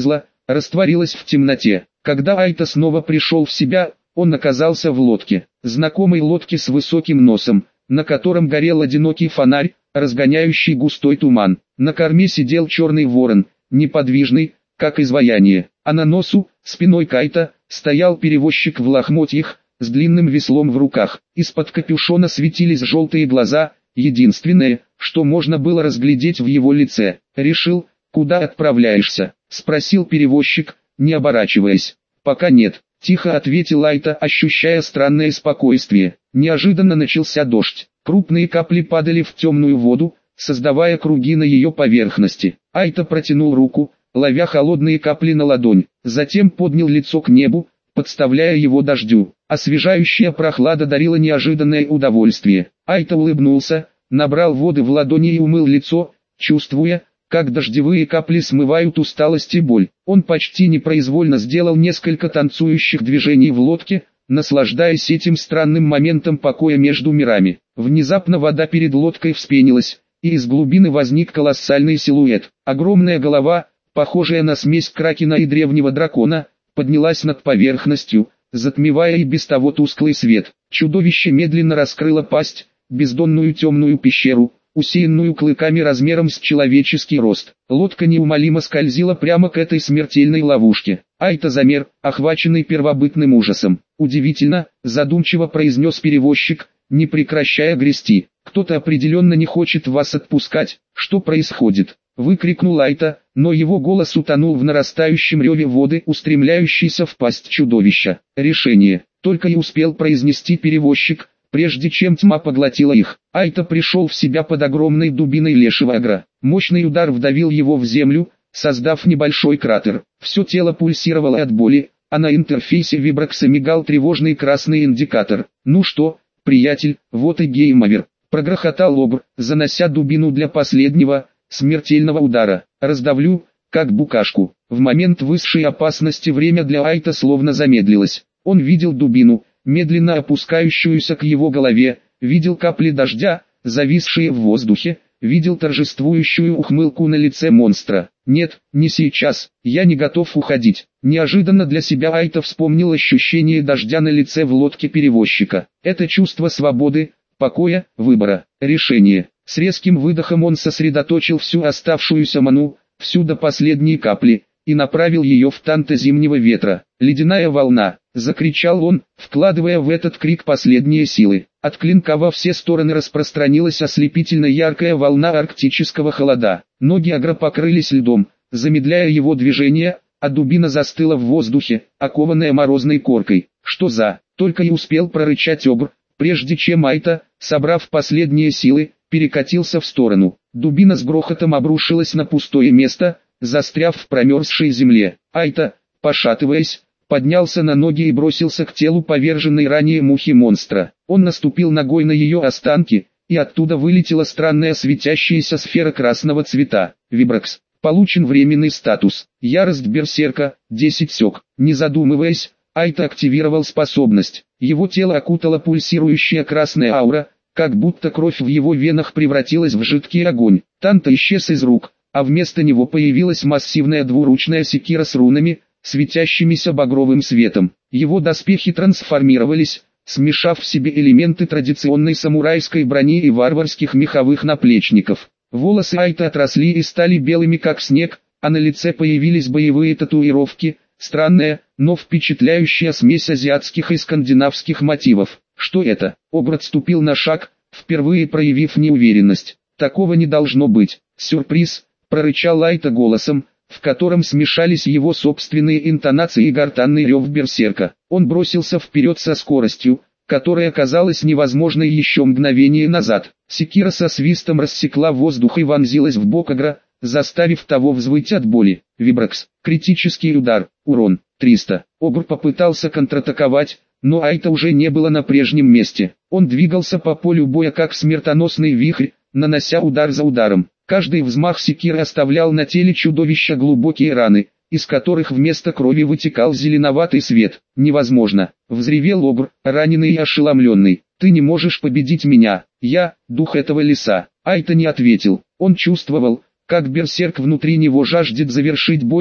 растворилась в темноте. Когда Айта снова пришел в себя, он оказался в лодке. Знакомой лодке с высоким носом, на котором горел одинокий фонарь, разгоняющий густой туман. На корме сидел черный ворон, неподвижный, как изваяние, а на носу, спиной к Айта, стоял перевозчик в лохмотьях, с длинным веслом в руках. Из-под капюшона светились желтые глаза, единственное, что можно было разглядеть в его лице. «Решил, куда отправляешься?» — спросил перевозчик, не оборачиваясь. «Пока нет», — тихо ответил Айта, ощущая странное спокойствие. Неожиданно начался дождь. Крупные капли падали в темную воду, создавая круги на ее поверхности. Айта протянул руку, ловя холодные капли на ладонь, затем поднял лицо к небу, подставляя его дождю. Освежающая прохлада дарила неожиданное удовольствие. Айта улыбнулся, набрал воды в ладони и умыл лицо, чувствуя, как дождевые капли смывают усталость и боль. Он почти непроизвольно сделал несколько танцующих движений в лодке, наслаждаясь этим странным моментом покоя между мирами. Внезапно вода перед лодкой вспенилась, и из глубины возник колоссальный силуэт. Огромная голова, похожая на смесь кракена и древнего дракона, поднялась над поверхностью, затмевая и без того тусклый свет. Чудовище медленно раскрыло пасть, бездонную темную пещеру, усеянную клыками размером с человеческий рост. Лодка неумолимо скользила прямо к этой смертельной ловушке. Айта замер, охваченный первобытным ужасом. «Удивительно», — задумчиво произнес перевозчик, не прекращая грести. «Кто-то определенно не хочет вас отпускать. Что происходит?» — выкрикнул Айта, но его голос утонул в нарастающем реве воды, устремляющейся в пасть чудовища. «Решение», — только и успел произнести перевозчик, прежде чем тьма поглотила их. Айта пришел в себя под огромной дубиной лешего агра. Мощный удар вдавил его в землю, создав небольшой кратер. Все тело пульсировало от боли, а на интерфейсе Вибракса мигал тревожный красный индикатор. «Ну что, приятель, вот и гейм-овер», — прогрохотал Обр, занося дубину для последнего, смертельного удара. «Раздавлю, как букашку». В момент высшей опасности время для Айта словно замедлилось. Он видел дубину, медленно опускающуюся к его голове, видел капли дождя, зависшие в воздухе, видел торжествующую ухмылку на лице монстра. «Нет, не сейчас, я не готов уходить». Неожиданно для себя Айта вспомнил ощущение дождя на лице в лодке перевозчика. Это чувство свободы, покоя, выбора, решения. С резким выдохом он сосредоточил всю оставшуюся ману, всю до последней капли, и направил ее в танто зимнего ветра. «Ледяная волна!» — закричал он, вкладывая в этот крик последние силы. От клинка во все стороны распространилась ослепительно яркая волна арктического холода. Ноги Агра покрылись льдом, замедляя его движение, а дубина застыла в воздухе, окованная морозной коркой. «Что за?» — только и успел прорычать Обр, прежде чем Айта, собрав последние силы, перекатился в сторону. Дубина с грохотом обрушилась на пустое место, застряв в промерзшей земле. Айта, пошатываясь, поднялся на ноги и бросился к телу поверженной ранее мухи монстра. Он наступил ногой на ее останки, и оттуда вылетела странная светящаяся сфера красного цвета. Вибракс. Получен временный статус. Ярость берсерка, 10 сек. Не задумываясь, Айта активировал способность. Его тело окутала пульсирующая красная аура, как будто кровь в его венах превратилась в жидкий огонь. Танто исчез из рук, а вместо него появилась массивная двуручная секира с рунами, светящимися багровым светом. Его доспехи трансформировались, смешав в себе элементы традиционной самурайской брони и варварских меховых наплечников. Волосы Айта отросли и стали белыми как снег, а на лице появились боевые татуировки, странная, но впечатляющая смесь азиатских и скандинавских мотивов. «Что это?» Обр отступил на шаг, впервые проявив неуверенность. «Такого не должно быть». «Сюрприз», — прорычал Айта голосом, в котором смешались его собственные интонации и гортанный рев берсерка. Он бросился вперед со скоростью, которая казалась невозможной еще мгновение назад. Секира со свистом рассекла воздух и вонзилась в бок Агра, заставив того взвыть от боли. Вибракс. Критический удар. Урон. 300. Обр попытался контратаковать, но Айта уже не было на прежнем месте. Он двигался по полю боя как смертоносный вихрь, нанося удар за ударом. Каждый взмах секиры оставлял на теле чудовища глубокие раны, из которых вместо крови вытекал зеленоватый свет. «Невозможно!» — взревел Обр, раненый и ошеломленный. «Ты не можешь победить меня, я — дух этого леса». Айта не ответил. Он чувствовал, как берсерк внутри него жаждет завершить бой,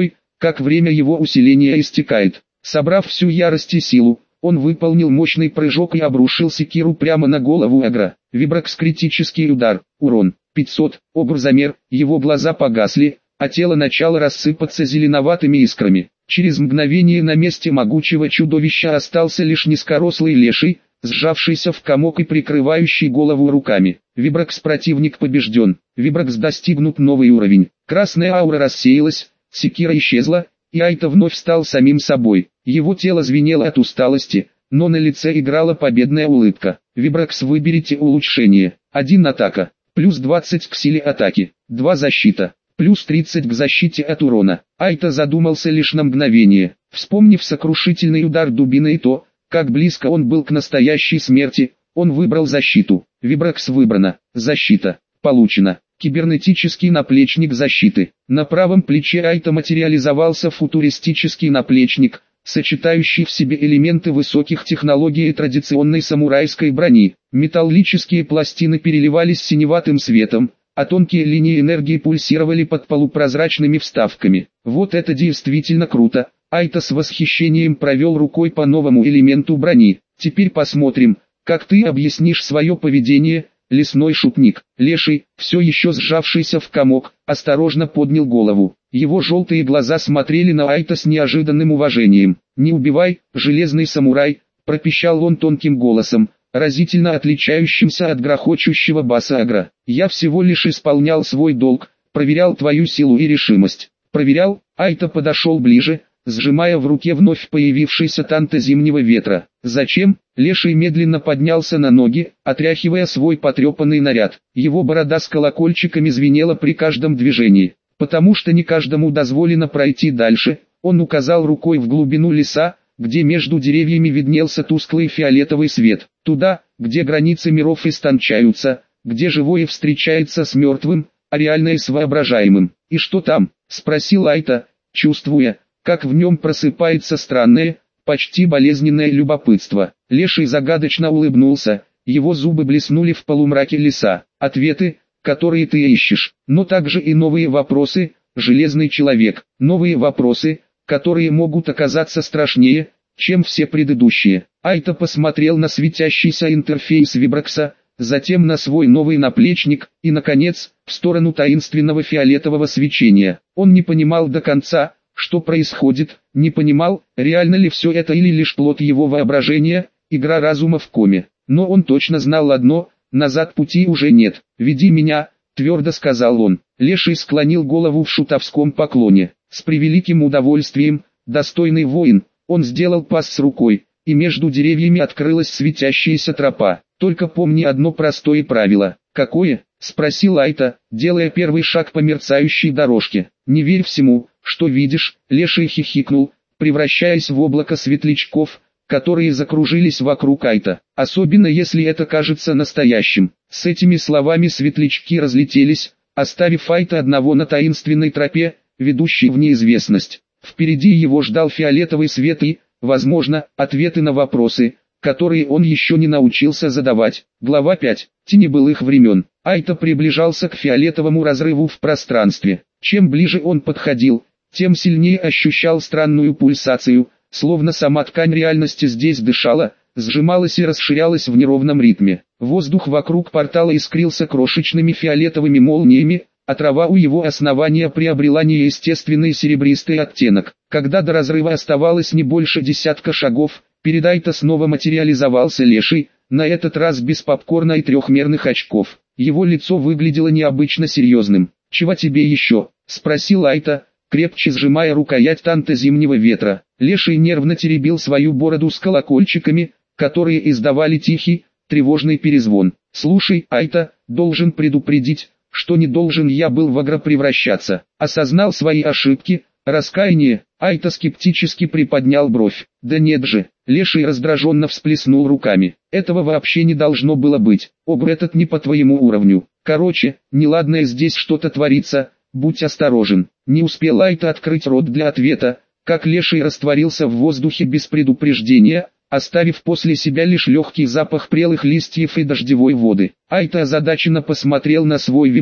как время его усиления истекает. Собрав всю ярость и силу, он выполнил мощный прыжок и обрушил секиру прямо на голову Агра. Вибракс критический удар, урон 500, Огр-замер, его глаза погасли, а тело начало рассыпаться зеленоватыми искрами. Через мгновение на месте могучего чудовища остался лишь низкорослый леший, сжавшийся в комок и прикрывающий голову руками. Вибракс противник побежден. Вибракс достигнут новый уровень. Красная аура рассеялась, секира исчезла, и Айта вновь стал самим собой. Его тело звенело от усталости, но на лице играла победная улыбка. Вибракс, выберите улучшение. 1 атака, плюс 20 к силе атаки, 2 защита, плюс 30 к защите от урона. Айта задумался лишь на мгновение, вспомнив сокрушительный удар дубины и то, как близко он был к настоящей смерти. Он выбрал защиту. Вибракс выбрано. Защита. Получено. Кибернетический наплечник защиты. На правом плече Айта материализовался футуристический наплечник, сочетающий в себе элементы высоких технологий и традиционной самурайской брони. Металлические пластины переливались синеватым светом, а тонкие линии энергии пульсировали под полупрозрачными вставками. Вот это действительно круто. Айта с восхищением провел рукой по новому элементу брони. Теперь посмотрим, как ты объяснишь свое поведение. Лесной шутник, леший, все еще сжавшийся в комок, осторожно поднял голову. Его желтые глаза смотрели на Айта с неожиданным уважением. «Не убивай, железный самурай», — пропищал он тонким голосом, разительно отличающимся от грохочущего баса Агра. «Я всего лишь исполнял свой долг, проверял твою силу и решимость». «Проверял?» Айта подошел ближе, сжимая в руке вновь появившийся танто зимнего ветра. «Зачем?» Леший медленно поднялся на ноги, отряхивая свой потрепанный наряд. Его борода с колокольчиками звенела при каждом движении. «Потому что не каждому дозволено пройти дальше», он указал рукой в глубину леса, где между деревьями виднелся тусклый фиолетовый свет. Туда, где границы миров истончаются, где живое встречается с мертвым, а реальное с воображаемым. «И что там?» — спросил Айта, чувствуя, как в нем просыпается странное, почти болезненное любопытство. Леший загадочно улыбнулся, его зубы блеснули в полумраке леса. «Ответы, которые ты ищешь, но также и новые вопросы, железный человек, новые вопросы, которые могут оказаться страшнее, чем все предыдущие». Айта посмотрел на светящийся интерфейс Вибракса, затем на свой новый наплечник, и наконец, в сторону таинственного фиолетового свечения. Он не понимал до конца, что происходит, не понимал, реально ли все это или лишь плод его воображения, игра разума в коме. Но он точно знал одно: назад пути уже нет. «Веди меня», — твердо сказал он. Леший склонил голову в шутовском поклоне. С превеликим удовольствием, достойный воин, он сделал пас с рукой, и между деревьями открылась светящаяся тропа. «Только помни одно простое правило». «Какое?» — спросил Айта, делая первый шаг по мерцающей дорожке. «Не верь всему, что видишь», — Леший хихикнул, превращаясь в облако светлячков, которые закружились вокруг Айта, особенно если это кажется настоящим. С этими словами светлячки разлетелись, оставив Айта одного на таинственной тропе, ведущей в неизвестность. Впереди его ждал фиолетовый свет и, возможно, ответы на вопросы, которые он еще не научился задавать. Глава 5. Тени былых времен. Айта приближался к фиолетовому разрыву в пространстве. Чем ближе он подходил, тем сильнее ощущал странную пульсацию, словно сама ткань реальности здесь дышала, сжималась и расширялась в неровном ритме. Воздух вокруг портала искрился крошечными фиолетовыми молниями, а трава у его основания приобрела неестественный серебристый оттенок. Когда до разрыва оставалось не больше десятка шагов, перед Айта снова материализовался Леший, на этот раз без попкорна и трехмерных очков. Его лицо выглядело необычно серьезным. «Чего тебе еще?» — спросил Айта, крепче сжимая рукоять танта зимнего ветра. Леший нервно теребил свою бороду с колокольчиками, которые издавали тихий, тревожный перезвон. «Слушай, Айта, должен предупредить, что не должен я был в Агра превращаться». Осознал свои ошибки, раскаяние. Айта скептически приподнял бровь. «Да нет же». Леший раздраженно всплеснул руками. «Этого вообще не должно было быть. Огр этот не по твоему уровню. Короче, неладное здесь что-то творится, будь осторожен». Не успел Айта открыть рот для ответа, как Леший растворился в воздухе без предупреждения, оставив после себя лишь легкий запах прелых листьев и дождевой воды. Айта озадаченно посмотрел на свой Вибракс,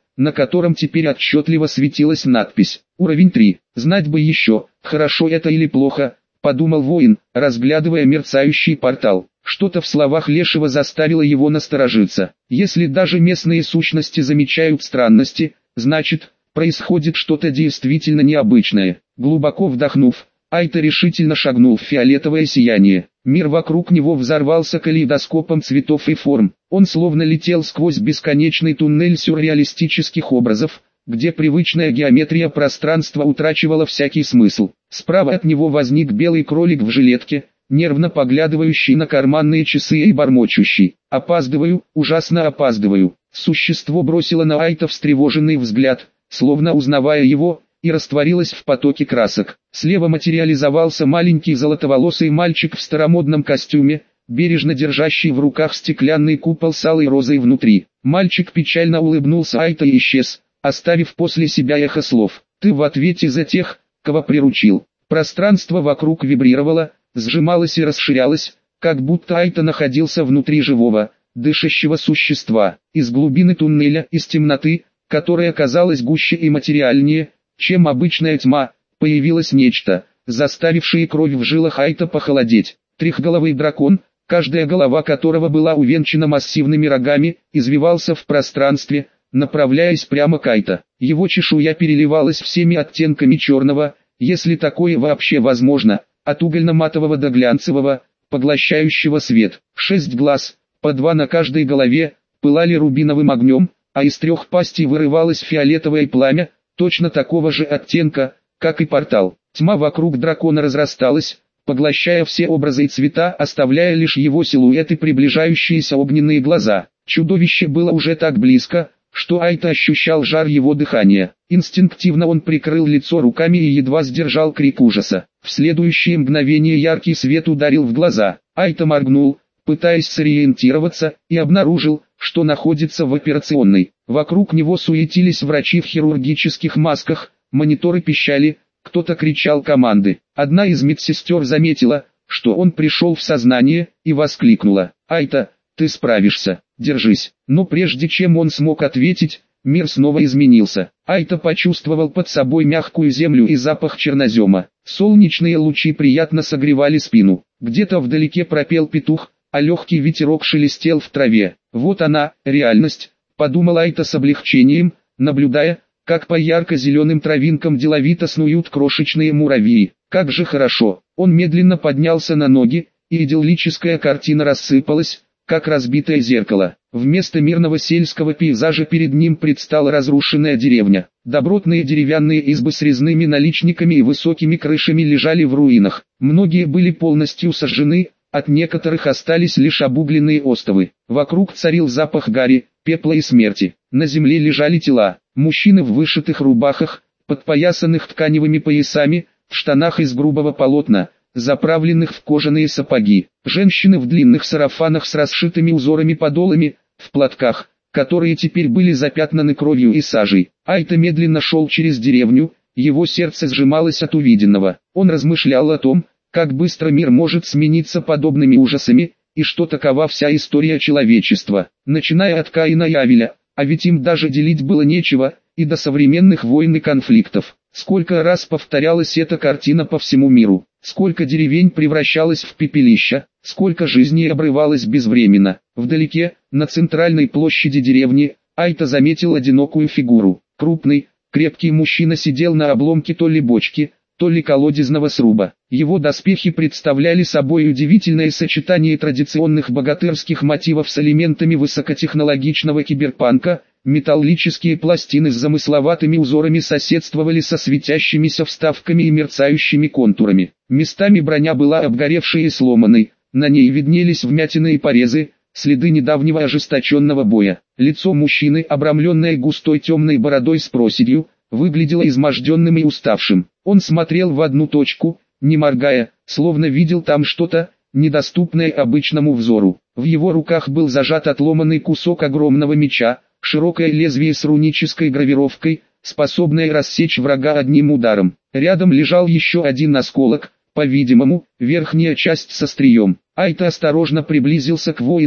на котором теперь отчетливо светилась надпись «Уровень 3». Знать бы еще, хорошо это или плохо, подумал воин, разглядывая мерцающий портал. Что-то в словах Лешего заставило его насторожиться. Если даже местные сущности замечают странности, значит, происходит что-то действительно необычное. Глубоко вдохнув, Айта решительно шагнул в фиолетовое сияние. Мир вокруг него взорвался калейдоскопом цветов и форм. Он словно летел сквозь бесконечный туннель сюрреалистических образов, где привычная геометрия пространства утрачивала всякий смысл. Справа от него возник белый кролик в жилетке, нервно поглядывающий на карманные часы и бормочущий: «Опаздываю, ужасно опаздываю». Существо бросило на Айта встревоженный взгляд, словно узнавая его, и растворилась в потоке красок. Слева материализовался маленький золотоволосый мальчик в старомодном костюме, бережно держащий в руках стеклянный купол с алой розой внутри. Мальчик печально улыбнулся Айта и исчез, оставив после себя эхо слов: «Ты в ответе за тех, кого приручил». Пространство вокруг вибрировало, сжималось и расширялось, как будто Айта находился внутри живого, дышащего существа. Из глубины туннеля, из темноты, которая казалась гуще и материальнее, чем обычная тьма, появилось нечто, заставившее кровь в жилах Айта похолодеть. Трехголовый дракон, каждая голова которого была увенчана массивными рогами, извивался в пространстве, направляясь прямо к Айта. Его чешуя переливалась всеми оттенками черного, если такое вообще возможно, от угольно-матового до глянцевого, поглощающего свет. 6 глаз, по 2 на каждой голове, пылали рубиновым огнем, а из 3 пастей вырывалось фиолетовое пламя, точно такого же оттенка, как и портал. Тьма вокруг дракона разрасталась, поглощая все образы и цвета, оставляя лишь его силуэт и приближающиеся огненные глаза. Чудовище было уже так близко, что Айта ощущал жар его дыхания. Инстинктивно он прикрыл лицо руками и едва сдержал крик ужаса. В следующее мгновение яркий свет ударил в глаза. Айта моргнул, пытаясь сориентироваться, и обнаружил, что находится в операционной. Вокруг него суетились врачи в хирургических масках, мониторы пищали, кто-то кричал команды. Одна из медсестер заметила, что он пришел в сознание, и воскликнула: «Айта, ты справишься, держись». Но прежде чем он смог ответить, мир снова изменился. Айта почувствовал под собой мягкую землю и запах чернозема. Солнечные лучи приятно согревали спину. Где-то вдалеке пропел петух, а легкий ветерок шелестел в траве. Вот она, реальность, подумал Айта с облегчением, наблюдая, как по ярко-зеленым травинкам деловито снуют крошечные муравьи. Как же хорошо! Он медленно поднялся на ноги, и идиллическая картина рассыпалась, как разбитое зеркало. Вместо мирного сельского пейзажа перед ним предстала разрушенная деревня. Добротные деревянные избы с резными наличниками и высокими крышами лежали в руинах. Многие были полностью сожжены, от некоторых остались лишь обугленные остовы. Вокруг царил запах гари, пепла и смерти. На земле лежали тела. Мужчины в вышитых рубахах, подпоясанных тканевыми поясами, в штанах из грубого полотна, заправленных в кожаные сапоги. Женщины в длинных сарафанах с расшитыми узорами подолами, в платках, которые теперь были запятнаны кровью и сажей. Айта медленно шел через деревню, его сердце сжималось от увиденного. Он размышлял о том, как быстро мир может смениться подобными ужасами, и что такова вся история человечества, начиная от Каина и Авеля, а ведь им даже делить было нечего, и до современных войн и конфликтов. Сколько раз повторялась эта картина по всему миру, сколько деревень превращалось в пепелища, сколько жизней обрывалось безвременно. Вдалеке, на центральной площади деревни, Айта заметил одинокую фигуру. Крупный, крепкий мужчина сидел на обломке то ли бочки, то ли колодезного сруба. Его доспехи представляли собой удивительное сочетание традиционных богатырских мотивов с элементами высокотехнологичного киберпанка. Металлические пластины с замысловатыми узорами соседствовали со светящимися вставками и мерцающими контурами. Местами броня была обгоревшей и сломанной, на ней виднелись вмятины и порезы, следы недавнего ожесточенного боя. Лицо мужчины, обрамленное густой темной бородой с проседью, выглядело изможденным и уставшим. Он смотрел в одну точку, не моргая, словно видел там что-то, недоступное обычному взору. В его руках был зажат отломанный кусок огромного меча, широкое лезвие с рунической гравировкой, способное рассечь врага одним ударом. Рядом лежал еще один осколок, по-видимому, верхняя часть с острием. Айта осторожно приблизился к воину,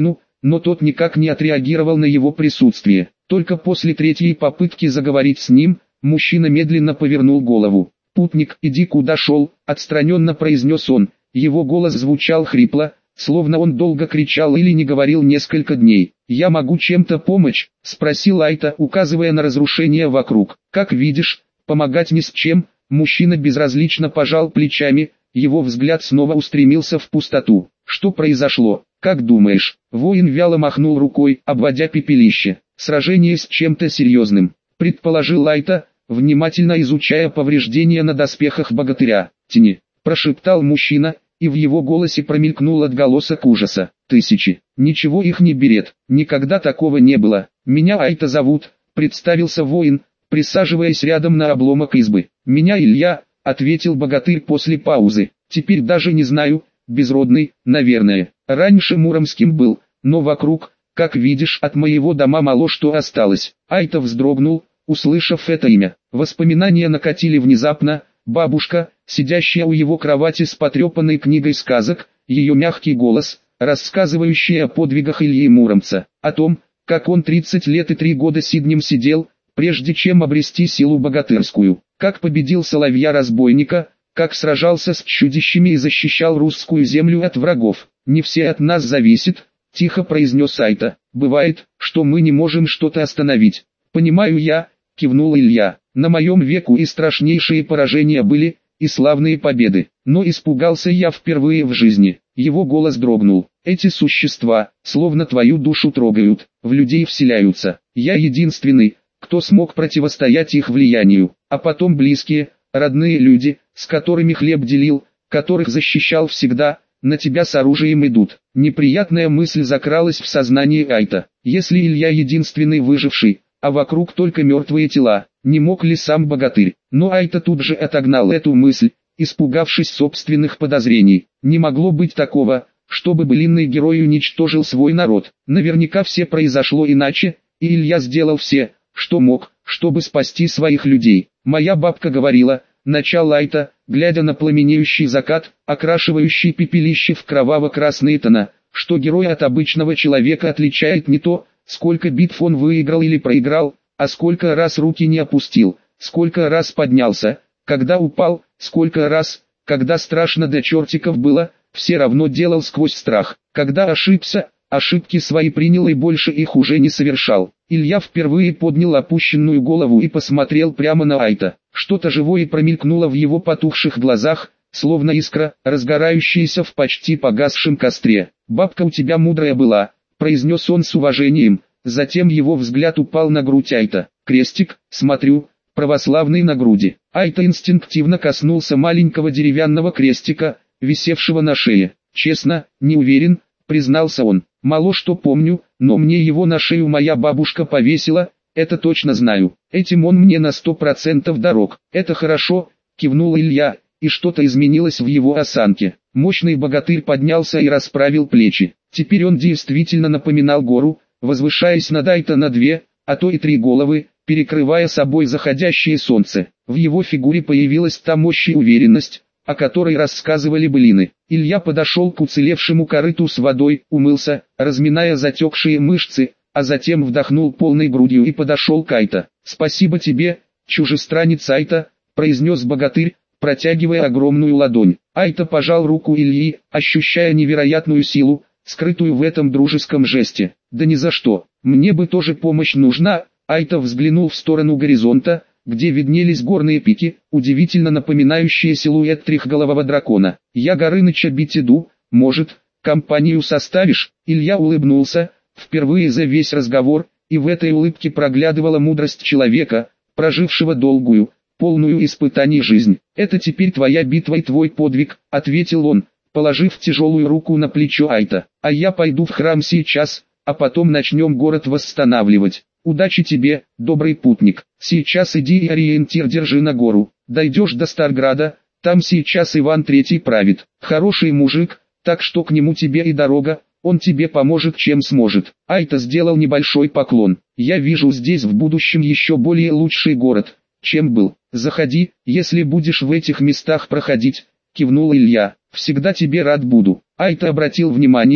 но тот никак не отреагировал на его присутствие. Только после третьей попытки заговорить с ним, мужчина медленно повернул голову. «Путник, иди куда шел», — отстраненно произнес он. Его голос звучал хрипло, словно он долго кричал или не говорил несколько дней. «Я могу чем-то помочь?» — спросил Айта, указывая на разрушение вокруг. «Как видишь, помогать ни с чем». Мужчина безразлично пожал плечами, его взгляд снова устремился в пустоту. «Что произошло? Как думаешь?» Воин вяло махнул рукой, обводя пепелище. «Сражение с чем-то серьезным», — предположил Айта, внимательно изучая повреждения на доспехах богатыря. «Тени», — прошептал мужчина, и в его голосе промелькнул отголосок ужаса. «Тысячи. Ничего их не берет. Никогда такого не было. Меня Айта зовут», — представился воин, присаживаясь рядом на обломок избы. «Меня Илья», — ответил богатырь после паузы. «Теперь даже не знаю, безродный, наверное. Раньше муромским был, но вокруг, как видишь, от моего дома мало что осталось». Айта вздрогнул, услышав это имя. Воспоминания накатили внезапно. Бабушка, сидящая у его кровати с потрепанной книгой сказок, ее мягкий голос, рассказывающий о подвигах Ильи Муромца, о том, как он 30 лет и 3 года сиднем сидел, прежде чем обрести силу богатырскую, как победил соловья-разбойника, как сражался с чудищами и защищал русскую землю от врагов. «Не все от нас зависит», — тихо произнес Айта. «Бывает, что мы не можем что-то остановить». «Понимаю я», — кивнул Илья. «На моем веку и страшнейшие поражения были, и славные победы. Но испугался я впервые в жизни». Его голос дрогнул. «Эти существа, словно твою душу трогают, в людей вселяются. Я единственный, кто смог противостоять их влиянию. А потом близкие, родные люди, с которыми хлеб делил, которых защищал всегда, на тебя с оружием идут». Неприятная мысль закралась в сознание Айта. Если Илья единственный выживший, а вокруг только мертвые тела, не мог ли сам богатырь? Но Айта тут же отогнал эту мысль, испугавшись собственных подозрений. Не могло быть такого, чтобы былинный герой уничтожил свой народ. Наверняка все произошло иначе, и Илья сделал все, что мог, чтобы спасти своих людей. «Моя бабка говорила», — начал Айта, глядя на пламенеющий закат, окрашивающий пепелище в кроваво-красные тона, что героя от обычного человека отличает не то, сколько битв он выиграл или проиграл, а сколько раз руки не опустил, сколько раз поднялся, когда упал, сколько раз, когда страшно до чертиков было, все равно делал сквозь страх. Когда ошибся, ошибки свои принял и больше их уже не совершал. Илья впервые поднял опущенную голову и посмотрел прямо на Айта. Что-то живое промелькнуло в его потухших глазах, словно искра, разгорающаяся в почти погасшем костре. «Бабка у тебя мудрая была», — произнес он с уважением, затем его взгляд упал на грудь Айта. «Крестик, смотрю, православный на груди». Айта инстинктивно коснулся маленького деревянного крестика, висевшего на шее. «Честно, не уверен», — признался он. «Мало что помню, но мне его на шею моя бабушка повесила, это точно знаю. Этим он мне на 100% дорог». «Это хорошо», — кивнул Илья, и что-то изменилось в его осанке. Мощный богатырь поднялся и расправил плечи. Теперь он действительно напоминал гору, возвышаясь над Айта на 2, а то и 3 головы, перекрывая собой заходящее солнце. В его фигуре появилась та мощь и уверенность, о которой рассказывали былины. Илья подошел к уцелевшему корыту с водой, умылся, разминая затекшие мышцы, а затем вдохнул полной грудью и подошел к Айта. «Спасибо тебе, чужестранец Айта», — произнес богатырь, протягивая огромную ладонь. Айта пожал руку Ильи, ощущая невероятную силу, скрытую в этом дружеском жесте. «Да ни за что, мне бы тоже помощь нужна». Айта взглянул в сторону горизонта, где виднелись горные пики, удивительно напоминающие силуэт трехголового дракона. «Я Горыныча бить иду, может, компанию составишь?» Илья улыбнулся, впервые за весь разговор, и в этой улыбке проглядывала мудрость человека, прожившего долгую, полную испытаний жизнь. «Это теперь твоя битва и твой подвиг», — ответил он, положив тяжелую руку на плечо Айта. «А я пойду в храм сейчас, а потом начнем город восстанавливать. Удачи тебе, добрый путник. Сейчас иди и ориентир держи на гору. Дойдешь до Старграда, там сейчас Иван III правит. Хороший мужик, так что к нему тебе и дорога, он тебе поможет чем сможет». Айта сделал небольшой поклон. «Я вижу здесь в будущем еще более лучший город, чем был. Заходи, если будешь в этих местах проходить», — кивнул Илья. «Всегда тебе рад буду». Айта обратил внимание,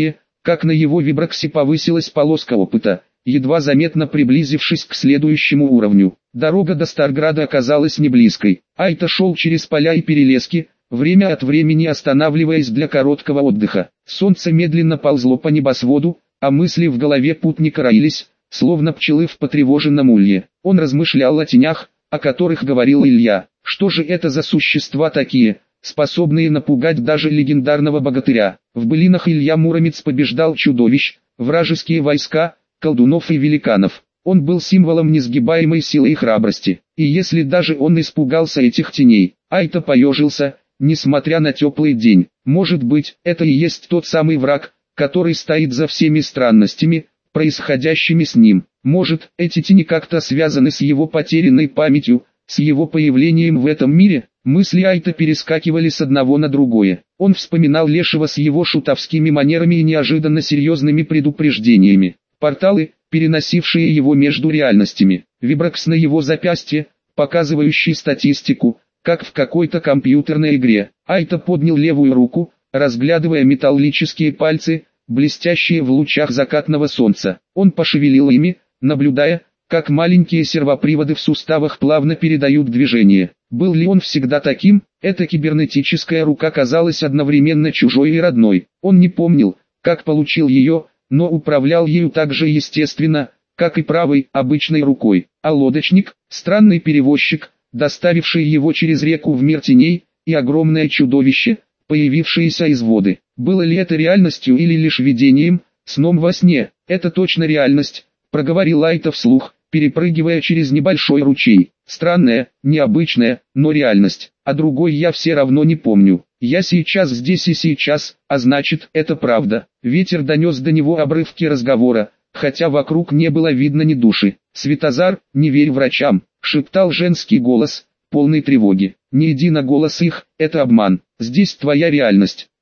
как на его вибраксе повысилась полоска опыта, едва заметно приблизившись к следующему уровню. Дорога до Старграда оказалась не близкой. Айта шел через поля и перелески, время от времени останавливаясь для короткого отдыха. Солнце медленно ползло по небосводу, а мысли в голове путника роились, словно пчелы в потревоженном улье. Он размышлял о тенях, о которых говорил Илья. Что же это за существа такие, способные напугать даже легендарного богатыря? В былинах Илья Муромец побеждал чудовищ, вражеские войска, колдунов и великанов. Он был символом несгибаемой силы и храбрости. И если даже он испугался этих теней, Айта поежился, несмотря на теплый день. Может быть, это и есть тот самый враг, который стоит за всеми странностями, происходящими с ним. Может, эти тени как-то связаны с его потерянной памятью, с его появлением в этом мире? Мысли Айта перескакивали с одного на другое. Он вспоминал Лешего с его шутовскими манерами и неожиданно серьезными предупреждениями. Порталы, переносившие его между реальностями. Вибракс на его запястье, показывающий статистику, как в какой-то компьютерной игре. Айта поднял левую руку, разглядывая металлические пальцы, блестящие в лучах закатного солнца. Он пошевелил ими, наблюдая, как маленькие сервоприводы в суставах плавно передают движение. Был ли он всегда таким? Эта кибернетическая рука казалась одновременно чужой и родной. Он не помнил, как получил ее, но управлял ею так же естественно, как и правой, обычной рукой. А лодочник, странный перевозчик, доставивший его через реку в мир теней, и огромное чудовище, появившееся из воды. Было ли это реальностью или лишь видением, сном во сне? Это точно реальность, проговорил Айта вслух, перепрыгивая через небольшой ручей. Странная, необычная, но реальность. А другой я все равно не помню. Я сейчас здесь и сейчас, а значит, это правда. Ветер донес до него обрывки разговора, хотя вокруг не было видно ни души. «Светозар, не верь врачам», — шептал женский голос, полный тревоги. «Не иди на голос их, это обман. Здесь твоя реальность.